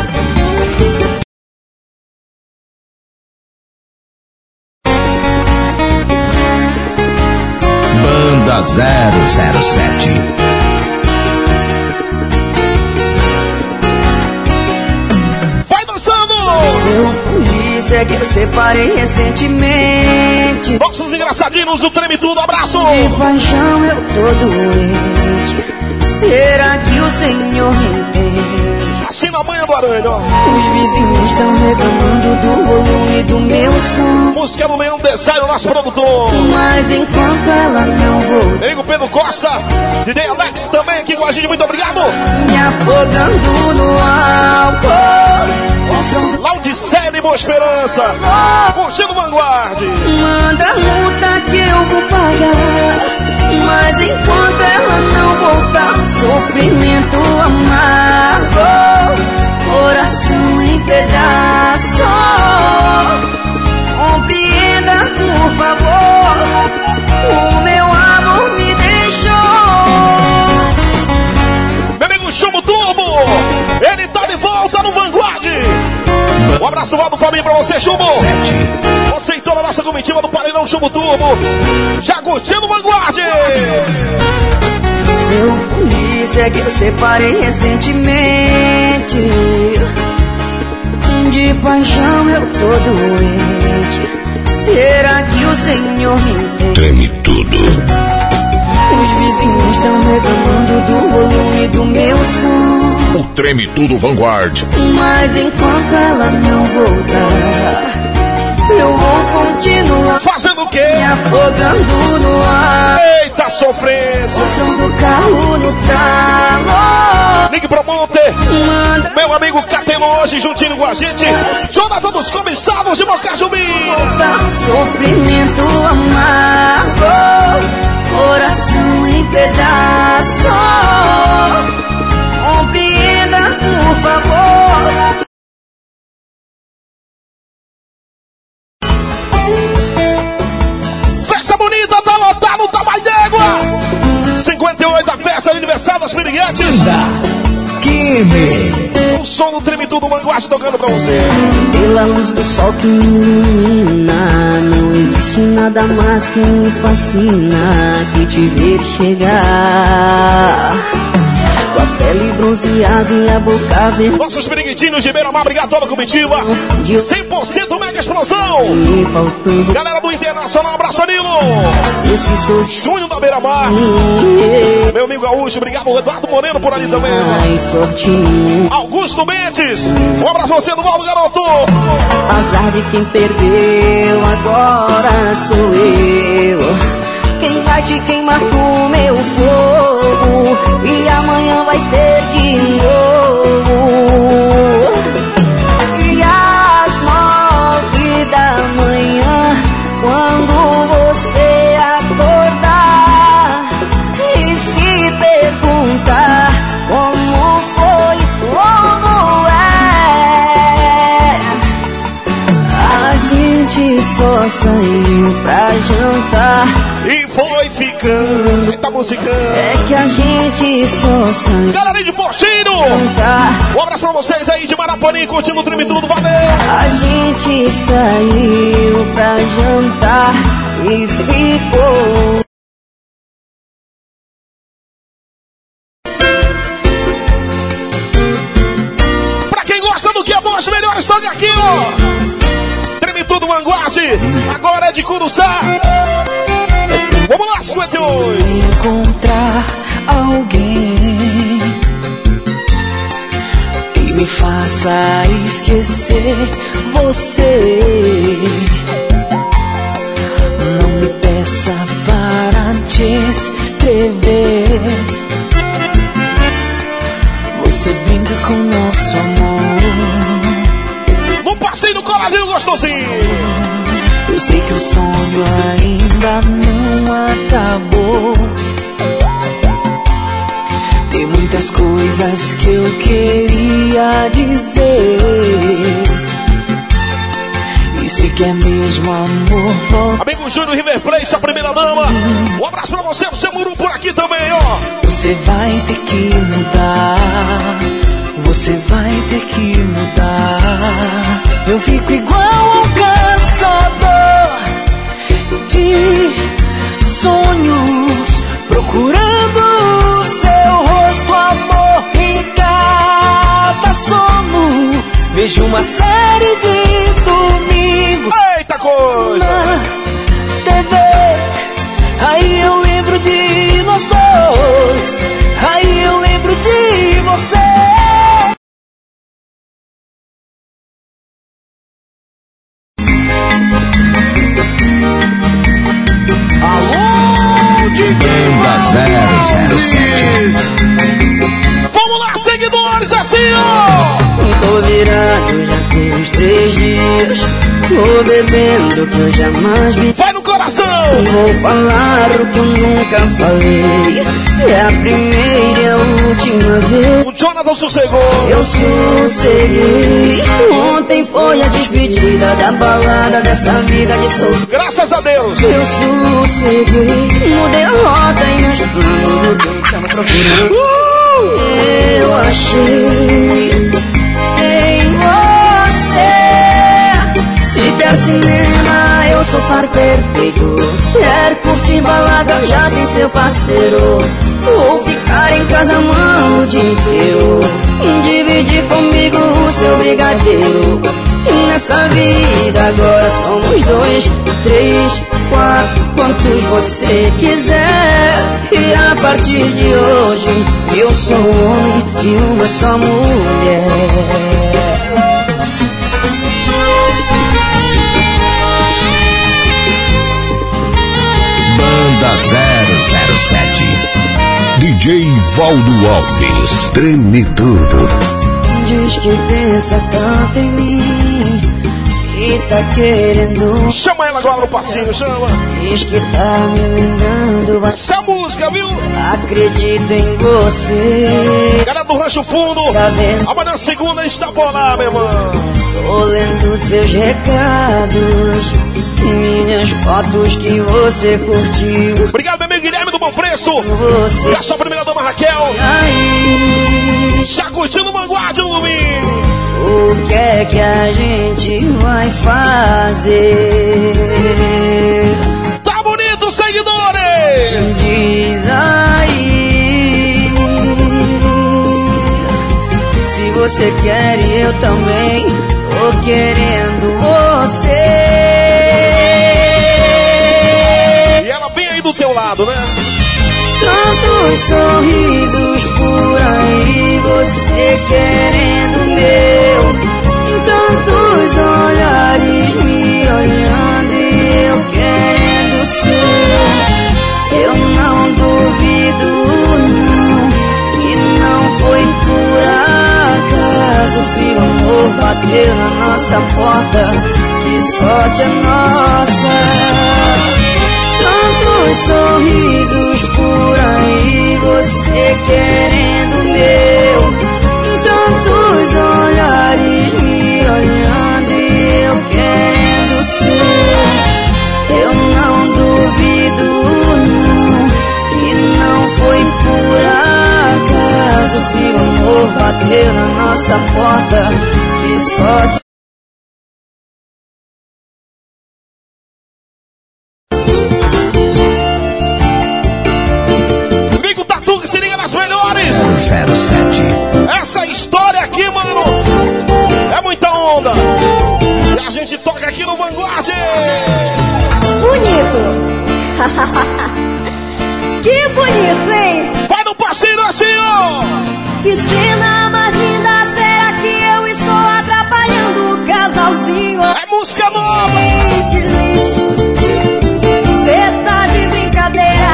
Banda zero zero sete. Vai dançando! Seu polícia que eu separei recentemente. Nossos engraçadinhos do Treme Tudo, abraço! De paixão eu tô doente. Será que o Senhor me entende? Assim na manhã do Aranha, ó. Os vizinhos estão reclamando do volume do meu som. Música do Leão Design, o nosso produtor. Mas enquanto ela não volta, amigo Pedro Costa, D J Alex também aqui com a gente, muito obrigado. Me afogando no álcool. Laudicélia e Boa Esperança, curtindo Vanguard. Manda a multa que eu vou pagar. Mas enquanto ela não voltar, sofrimento amargo, coração em pedaços. Compreenda, por favor, o meu amor me deixou. Meu amigo Chumbo Turbo, ele tá de volta no Vanguard. Um abraço do Valdo Fabinho pra você, Chumbo. Você e toda a nossa comitiva do Paredão Chumbo Turbo, já curtindo o Vanguard. Seu polícia que eu separei recentemente. De paixão eu tô doente. Será que o Senhor me entende? Treme tudo. Os vizinhos estão reclamando do volume do meu som. O Treme Tudo Vanguard. Mas enquanto ela não voltar, eu vou continuar fazendo o quê? Me afogando no ar. Eita sofrência. O som do carro no talo. Ligue pro Monte. Manda. Meu amigo Cateno hoje juntinho com a gente. Jonathan dos Comissários de Mocajubim. Sofrimento amargo, coração em pedaços. Compreenda, por favor. Festa bonita, tá lotado, tá mais d'égua. cinquenta e oito, a festa de aniversário das Piriguetes. Kimi. O som do Treme Tudo Vanguard tocando pra você. Pela luz do sol que me ilumina, não existe nada mais que me fascina que te ver chegar. Com a pele bronzeada e a boca verde. Nossos piriguitinhos de Beira-Mar, obrigado a toda a comitiva. cem por cento mega explosão. Galera do Internacional, abraço, Nilo. Júnior da Beira-Mar. Meu amigo Gaúcho, obrigado. Eduardo Moreno por ali também. Augusto Mendes, um abraço a você do Valdo Garoto. Azar de quem perdeu, agora sou eu. Quem vai te queimar com meu fogo, e amanhã vai ter de novo. E às nove da manhã, quando você acordar e se perguntar como foi, como é, a gente só saiu pra jantar e foi ficando. Eita, musicando. É que a gente só saiu. Galerinha de Portinho, um abraço pra vocês aí de Marapanim, curtindo o Treme Tudo, valeu. A gente saiu pra jantar e ficou. Pra quem gosta do que é bom, as melhores estão aqui, ó. Treme Tudo Vanguard, agora é de Curuçá. Vamos lá, cinquenta e oito. Encontrar alguém que me faça esquecer você. Não me peça para te escrever. Você brinca com nosso amor. No passeio do coladinho gostosinho. Eu sei que o sonho ainda não acabou. tantas coisas que eu queria dizer. E se quer mesmo amor, volta. Amigo Júnior River Plate, sua primeira dama. Um abraço pra você, você Muru por aqui também, ó. Você vai ter que mudar. Você vai ter que mudar. Eu fico igual um caçador de sonhos, procurando o seu rosto, amor, em cada sono. Vejo uma série de domingos. Eita coisa! Na T V. Aí eu lembro de nós dois. Aí eu lembro de você. Banda zero zero sete. Vamos lá, seguidores, assim, ó! Tô virado já tem uns três dias. Tô bebendo que eu jamais vi. Vai no coração! Vou falar o que eu nunca falei. É a primeira e a última vez. O Jonathan sossegou. Eu sosseguei. Ontem foi a despedida da balada dessa vida de solteiro. Graças a Deus. Eu sosseguei. Mudei a rota e meus planos do que eu tava procurando. Uh! Eu achei em você. Se quer cinema, eu sou par perfeito. Quer curtir balada, já tem seu parceiro. Ou ficar em casa, mano, o dia inteiro. Dividir comigo o seu brigadeiro. E nessa vida agora somos dois, três, quatro, quantos você quiser. E a partir de hoje eu sou homem de uma só mulher. Banda zero zero sete. D J Valdo Alves. Treme tudo. Diz que pensa tanto em mim e tá querendo. Chama ela agora no passinho, chama. Diz que tá me lembrando. Essa música, viu? Acredito em você. Galera do Rancho Fundo. Sabendo. Amanhã segunda está por lá, meu irmão. Tô lendo seus recados, minhas fotos que você curtiu. Obrigado, meu amigo Guilherme do Bom Preço. Você. E a sua primeira dama, Raquel. Aí. Já curtindo o Vanguardia no domingo. O que é que a gente vai fazer? Tá bonito, seguidores! Diz aí. Se você quer e eu também tô querendo você. E ela bem aí do teu lado, né? Tantos sorrisos por aí, você querendo o meu. Tantos olhares me olhando e eu querendo ser. Eu não duvido, não, e não foi por acaso. Se o amor bater na nossa porta, que sorte é nossa. Tantos sorrisos por aí, você querendo o meu. Tantos olhares me olhando e eu querendo ser. Eu não duvido, não, e não foi por acaso. Se o amor bater na nossa porta, que sorte. zero sete. Essa história aqui, mano, é muita onda. E a gente toca aqui no Vanguardia. Bonito. Que bonito, hein? Vai no parceiro assim, ó. Que cena mais linda, será que eu estou atrapalhando o casalzinho? É música nova. Ei, que lixo. Cê tá de brincadeira.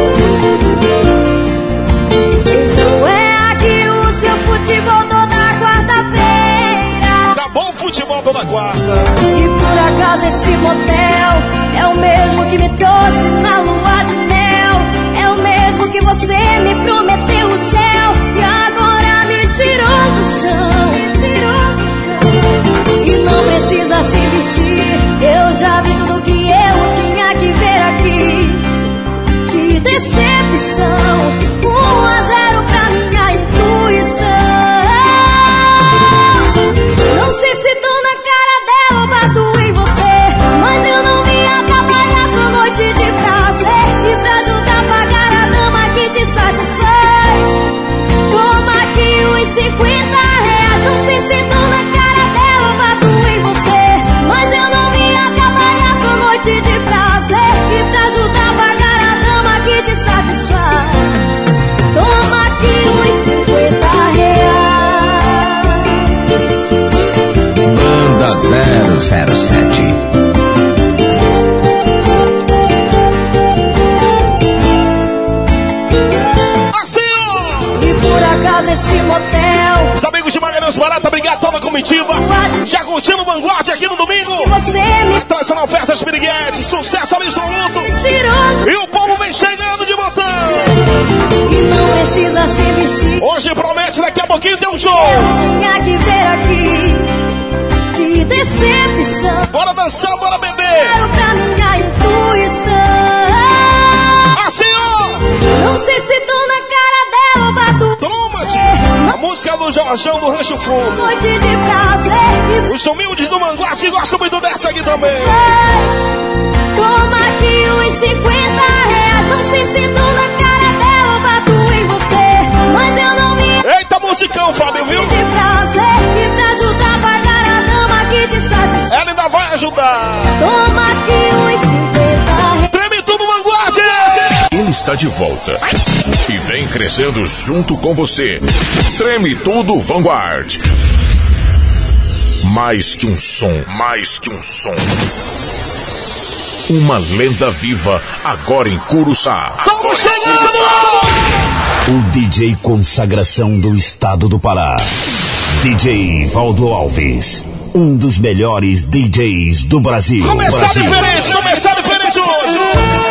Futebol toda quarta-feira. Acabou o futebol toda quarta. E por acaso esse motel é o mesmo que me trouxe na lua de mel. É o mesmo que você me prometeu o céu. E Tradicional Festas Piriguete, sucesso absoluto. Tirou. E o povo vem chegando de montão. E não precisa se vestir. Hoje promete, daqui a pouquinho tem um show. Eu tinha que ver aqui. Que decepção. Bora dançar, bora beber. Quero pra minha intuição. Assim, ó. Não sei se tô na cara dela, bato. Toma, tio. A música do Jorjão do Rancho Fundo. Noite de prazer. Os humildes do Manguate que gostam muito dessa aqui também. Toma aqui uns cinquenta reais. Não sei se tô na cara dela, bato em você. Mas eu não me... Eita, musicão, Fábio, viu? De prazer e pra ajudar a pagar a dama que te satisfaz. Ela ainda vai ajudar. Toma aqui uns cinquenta reais. Treme tudo, Manguate! Ele está de volta e vem crescendo junto com você. Treme tudo, Vanguard. Mais que um som, mais que um som. Uma lenda viva, agora em Curuçá. Estamos chegando! O D J consagração do estado do Pará. D J Valdo Alves. Um dos melhores D Js do Brasil. Começar Brasil. diferente, começar diferente hoje.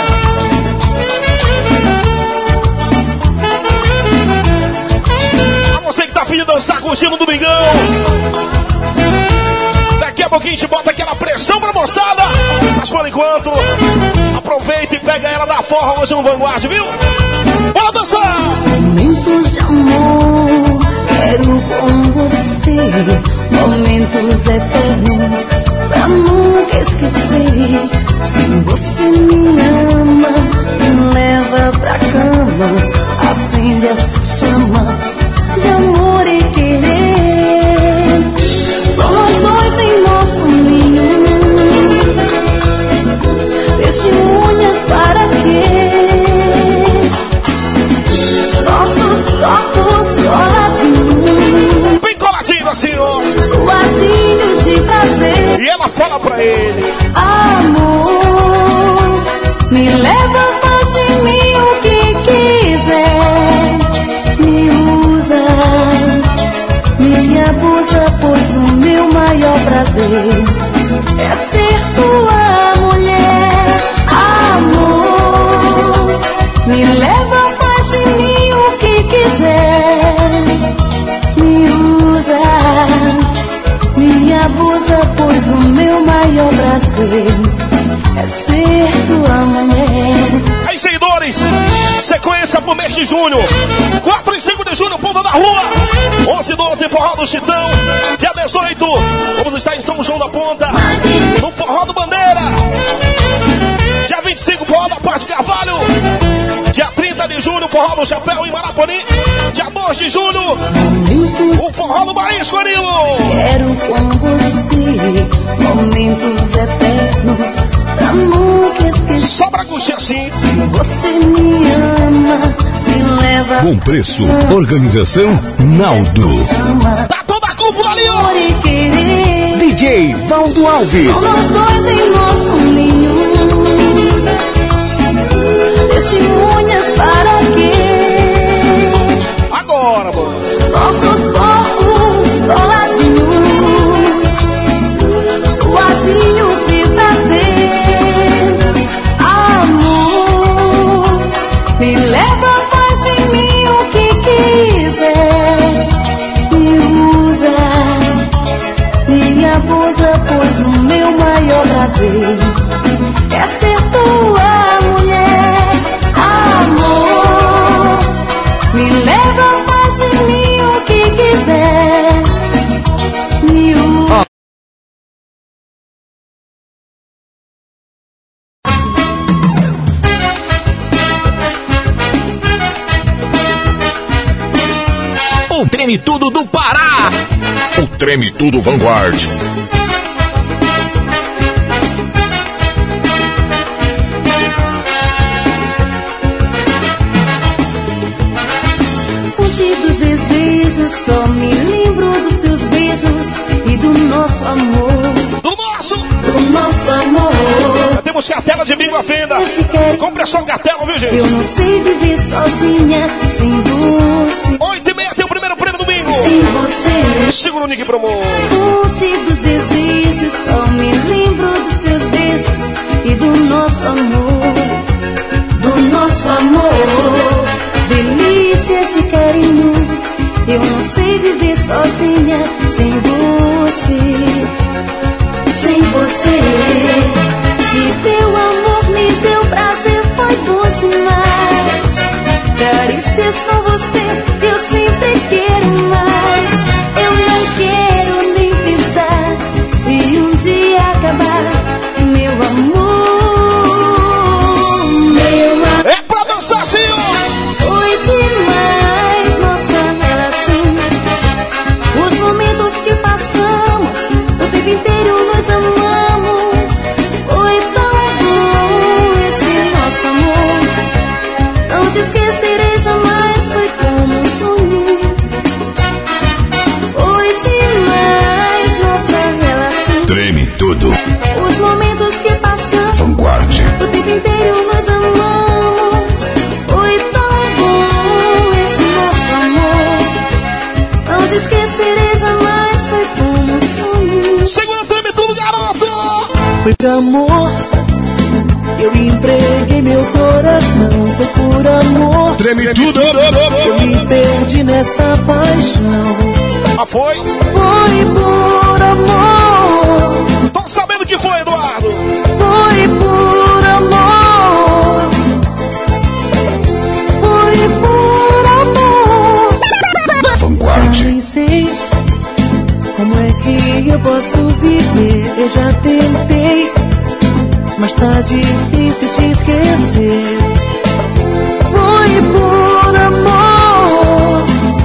A você que tá afim de dançar, curtindo o Domingão. Daqui a pouquinho a gente bota aquela pressão pra moçada. Mas por enquanto, aproveita e pega ela da forra hoje no Vanguard, viu? Bora dançar! Momentos de amor, quero com você. Momentos eternos, pra nunca esquecer. Se você me ama, me leva pra cama. Acende essa chama de amor e querer. Somos dois em nosso ninho. Deixe unhas para quê? Nossos corpos coladinhos. Bem coladinho assim, ó. Suadinhos de prazer. E ela fala pra ele: amor, me leva, faz de mim o que quiser. Me usa, me abusa, pois o meu maior prazer é ser tua mulher. Amor, me leva, faz de mim o que quiser. Me usa, me abusa, pois o meu maior prazer é ser tua mulher. Aí, seguidores, sequência pro mês de junho. quatro e cinco de junho, Ponta da Rua. onze e doze, Forró do Chitão. Dia dezoito, vamos estar em São João da Ponta, no Forró do Bandeira. Dia vinte e cinco, Forró da Paz de Carvalho. Dia trinta de julho, Forró do Chapéu em Marapani. Dia dois de julho, o Forró do Marisco, Anilo. Quero com você momentos eternos, pra nunca esquecer. Só pra curtir assim. Se você me ama, me leva. Bom preço, organização Naldo. Tá toda a cúpula ali, ó. D J Valdo Alves. Somos dois em nosso ninho. Deixe unhas para quê? Agora, mano. Nossos corpos coladinhos, suadinhos de prazer. Amor, me leva, faz de mim o que quiser. Me usa, me abusa, pois o meu maior prazer é ser tua mulher. Amor, me leva, faz de mim o que quiser. Me usa. O Treme Tudo do Pará. O Treme Tudo Vanguard. Fonte dos desejos, só me lembro dos teus beijos e do nosso amor. Do nosso! Do nosso amor. Já temos cartela de bingo à venda. Compre a sua cartela, viu, gente? Eu não sei viver sozinha sem você. Oito e meia tem o primeiro prêmio do bingo. Sem você. Segura o Nick Promo. Fonte dos desejos, só me lembro dos teus beijos nosso amor, do nosso amor. Delícias de carinho, eu não sei viver sozinha sem você, sem você. Me deu amor, me deu prazer, foi bom demais. Carícias com você, eu sempre quero mais. Eu não quero nem pensar se um dia acabar, meu amor, meu amor. É pra dançar sim! Foi demais nossa relação, os momentos que passamos, o tempo inteiro nos amamos. Foi tão bom esse nosso amor, não te esquecerei jamais, foi como um sonho. Foi demais nossa relação, Treme tudo. os momentos que passamos, Vanguard. o tempo inteiro nos amamos. Foi tão bom esse nosso amor, não te esquecerei jamais, foi como um sonho. Segura, treme tudo, garoto! Foi por amor, eu entreguei meu coração. Foi por amor, Treme tudo. eu me perdi nessa paixão. Ah, foi? Foi por amor, Tô sabendo que foi, Eduardo! foi por amor, foi por amor. Vanguard. Eu nem sei como é que eu posso viver. Eu já tentei, mas tá difícil te esquecer. Foi por amor,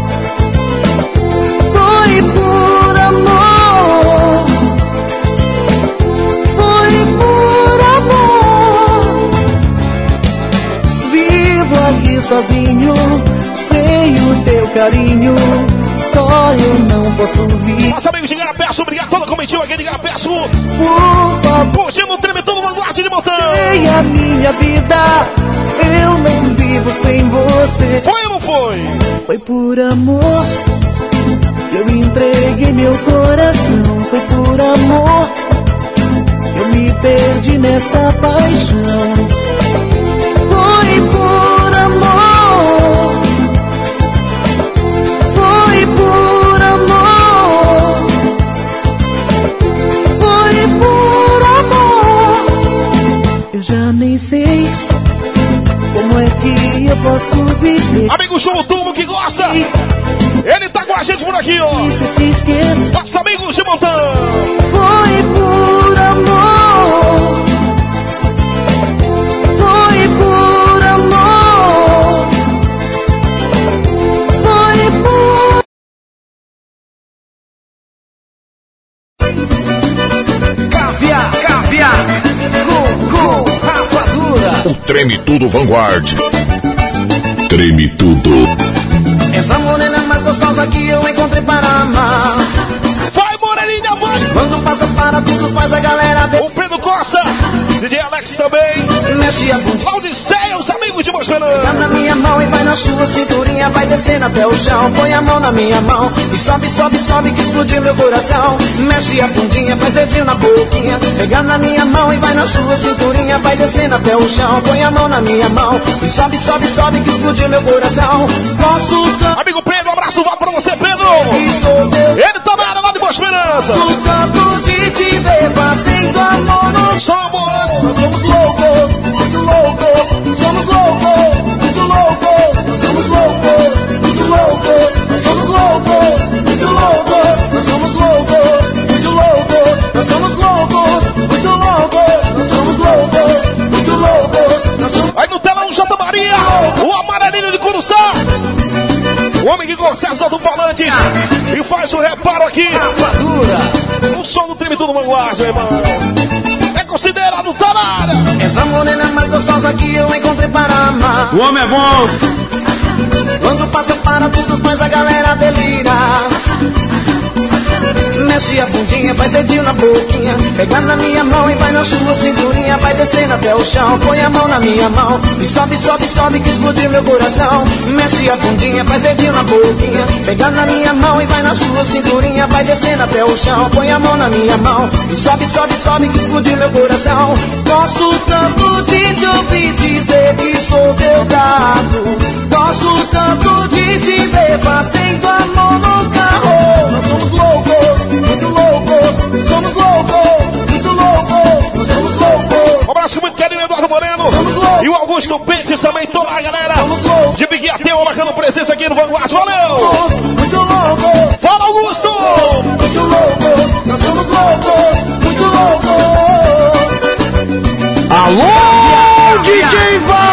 foi por amor, foi por amor. Vivo aqui sozinho, sem o teu carinho, só eu não posso vir. Nossa amigo de Garapeço, obrigado a toda a comitiva aqui de Garapeço. Por favor, Curtimos o treme todo, Vanguard de Montão. em a minha vida, eu não vivo sem você. Foi ou não foi? Foi por amor, eu entreguei meu coração. Foi por amor, eu me perdi nessa paixão. Foi por amor, foi por amor, foi por amor. Eu já nem sei como é que eu posso viver. Amigo João Turmo que gosta, ele tá com a gente por aqui, ó. Se eu te esqueço, Nossos amigos de Montão. foi por amor, foi por amor, foi por... Caviar, caviar, com, com rapadura. O Treme Tudo Vanguard. Treme tudo. Essa morena mais gostosa que eu encontrei para amar. Vai, Moreninha, vai! Quando passa para tudo faz a galera ver. O Pedro Costa, D J Alex também. Mexe a bundinha. Laudiceia, os amigos de Pega Mosperança. na minha mão e vai na sua cinturinha, vai descendo até o chão. Põe a mão na minha mão e sobe, sobe, sobe que explodiu meu coração. Mexe a bundinha, faz dedinho na boquinha. Pega na minha mão e vai na sua cinturinha, vai descendo até o chão. Põe a mão na minha mão e sobe, sobe, sobe que explodiu meu coração. Gosto tanto. Amigo Pedro, um abraço vai pra você, Pedro. E sou teu. Ele tá na área lá de Boa Esperança. Gosto tanto de te ver fazendo amor no Somos. Nós somos loucos, muito loucos. Somos loucos, muito loucos. Nós somos loucos, muito loucos. Nós somos loucos, muito loucos. Nós somos loucos, muito loucos. Nós somos loucos, muito loucos. Nós somos loucos, muito loucos. Nós somos Aí no telão, J. Maria, o amarelinho de Curuçá. O homem que conserta os alto-falantes e faz o reparo aqui. O som do Treme Tudo Vanguard, meu irmão. É considerado tá na área. essa morena mais gostosa que eu encontrei para amar. O homem é bom. Quando passa para tudo faz a galera delirar. Mexe a bundinha, faz dedinho na boquinha. Pega na minha mão e vai na sua cinturinha. Vai descendo até o chão, põe a mão na minha mão e sobe, sobe, sobe que explodiu meu coração. Mexe a bundinha, faz dedinho na boquinha. Pega na minha mão e vai na sua cinturinha. Vai descendo até o chão, põe a mão na minha mão e sobe, sobe, sobe que explodiu meu coração. Gosto tanto ouvi dizer que sou teu gato. Gosto tanto de te ver fazendo amor no carro. Nós somos loucos, muito loucos. Somos loucos, muito loucos. Nós somos loucos. Um abraço muito carinho, Eduardo Moreno. E o Augusto Pentes também, toda a galera de Big Ateu marcando presença aqui no Vanguard. Valeu! Muito loucos. Fala, Augusto! Muito loucos, nós somos loucos, muito loucos. Alô, D J Val!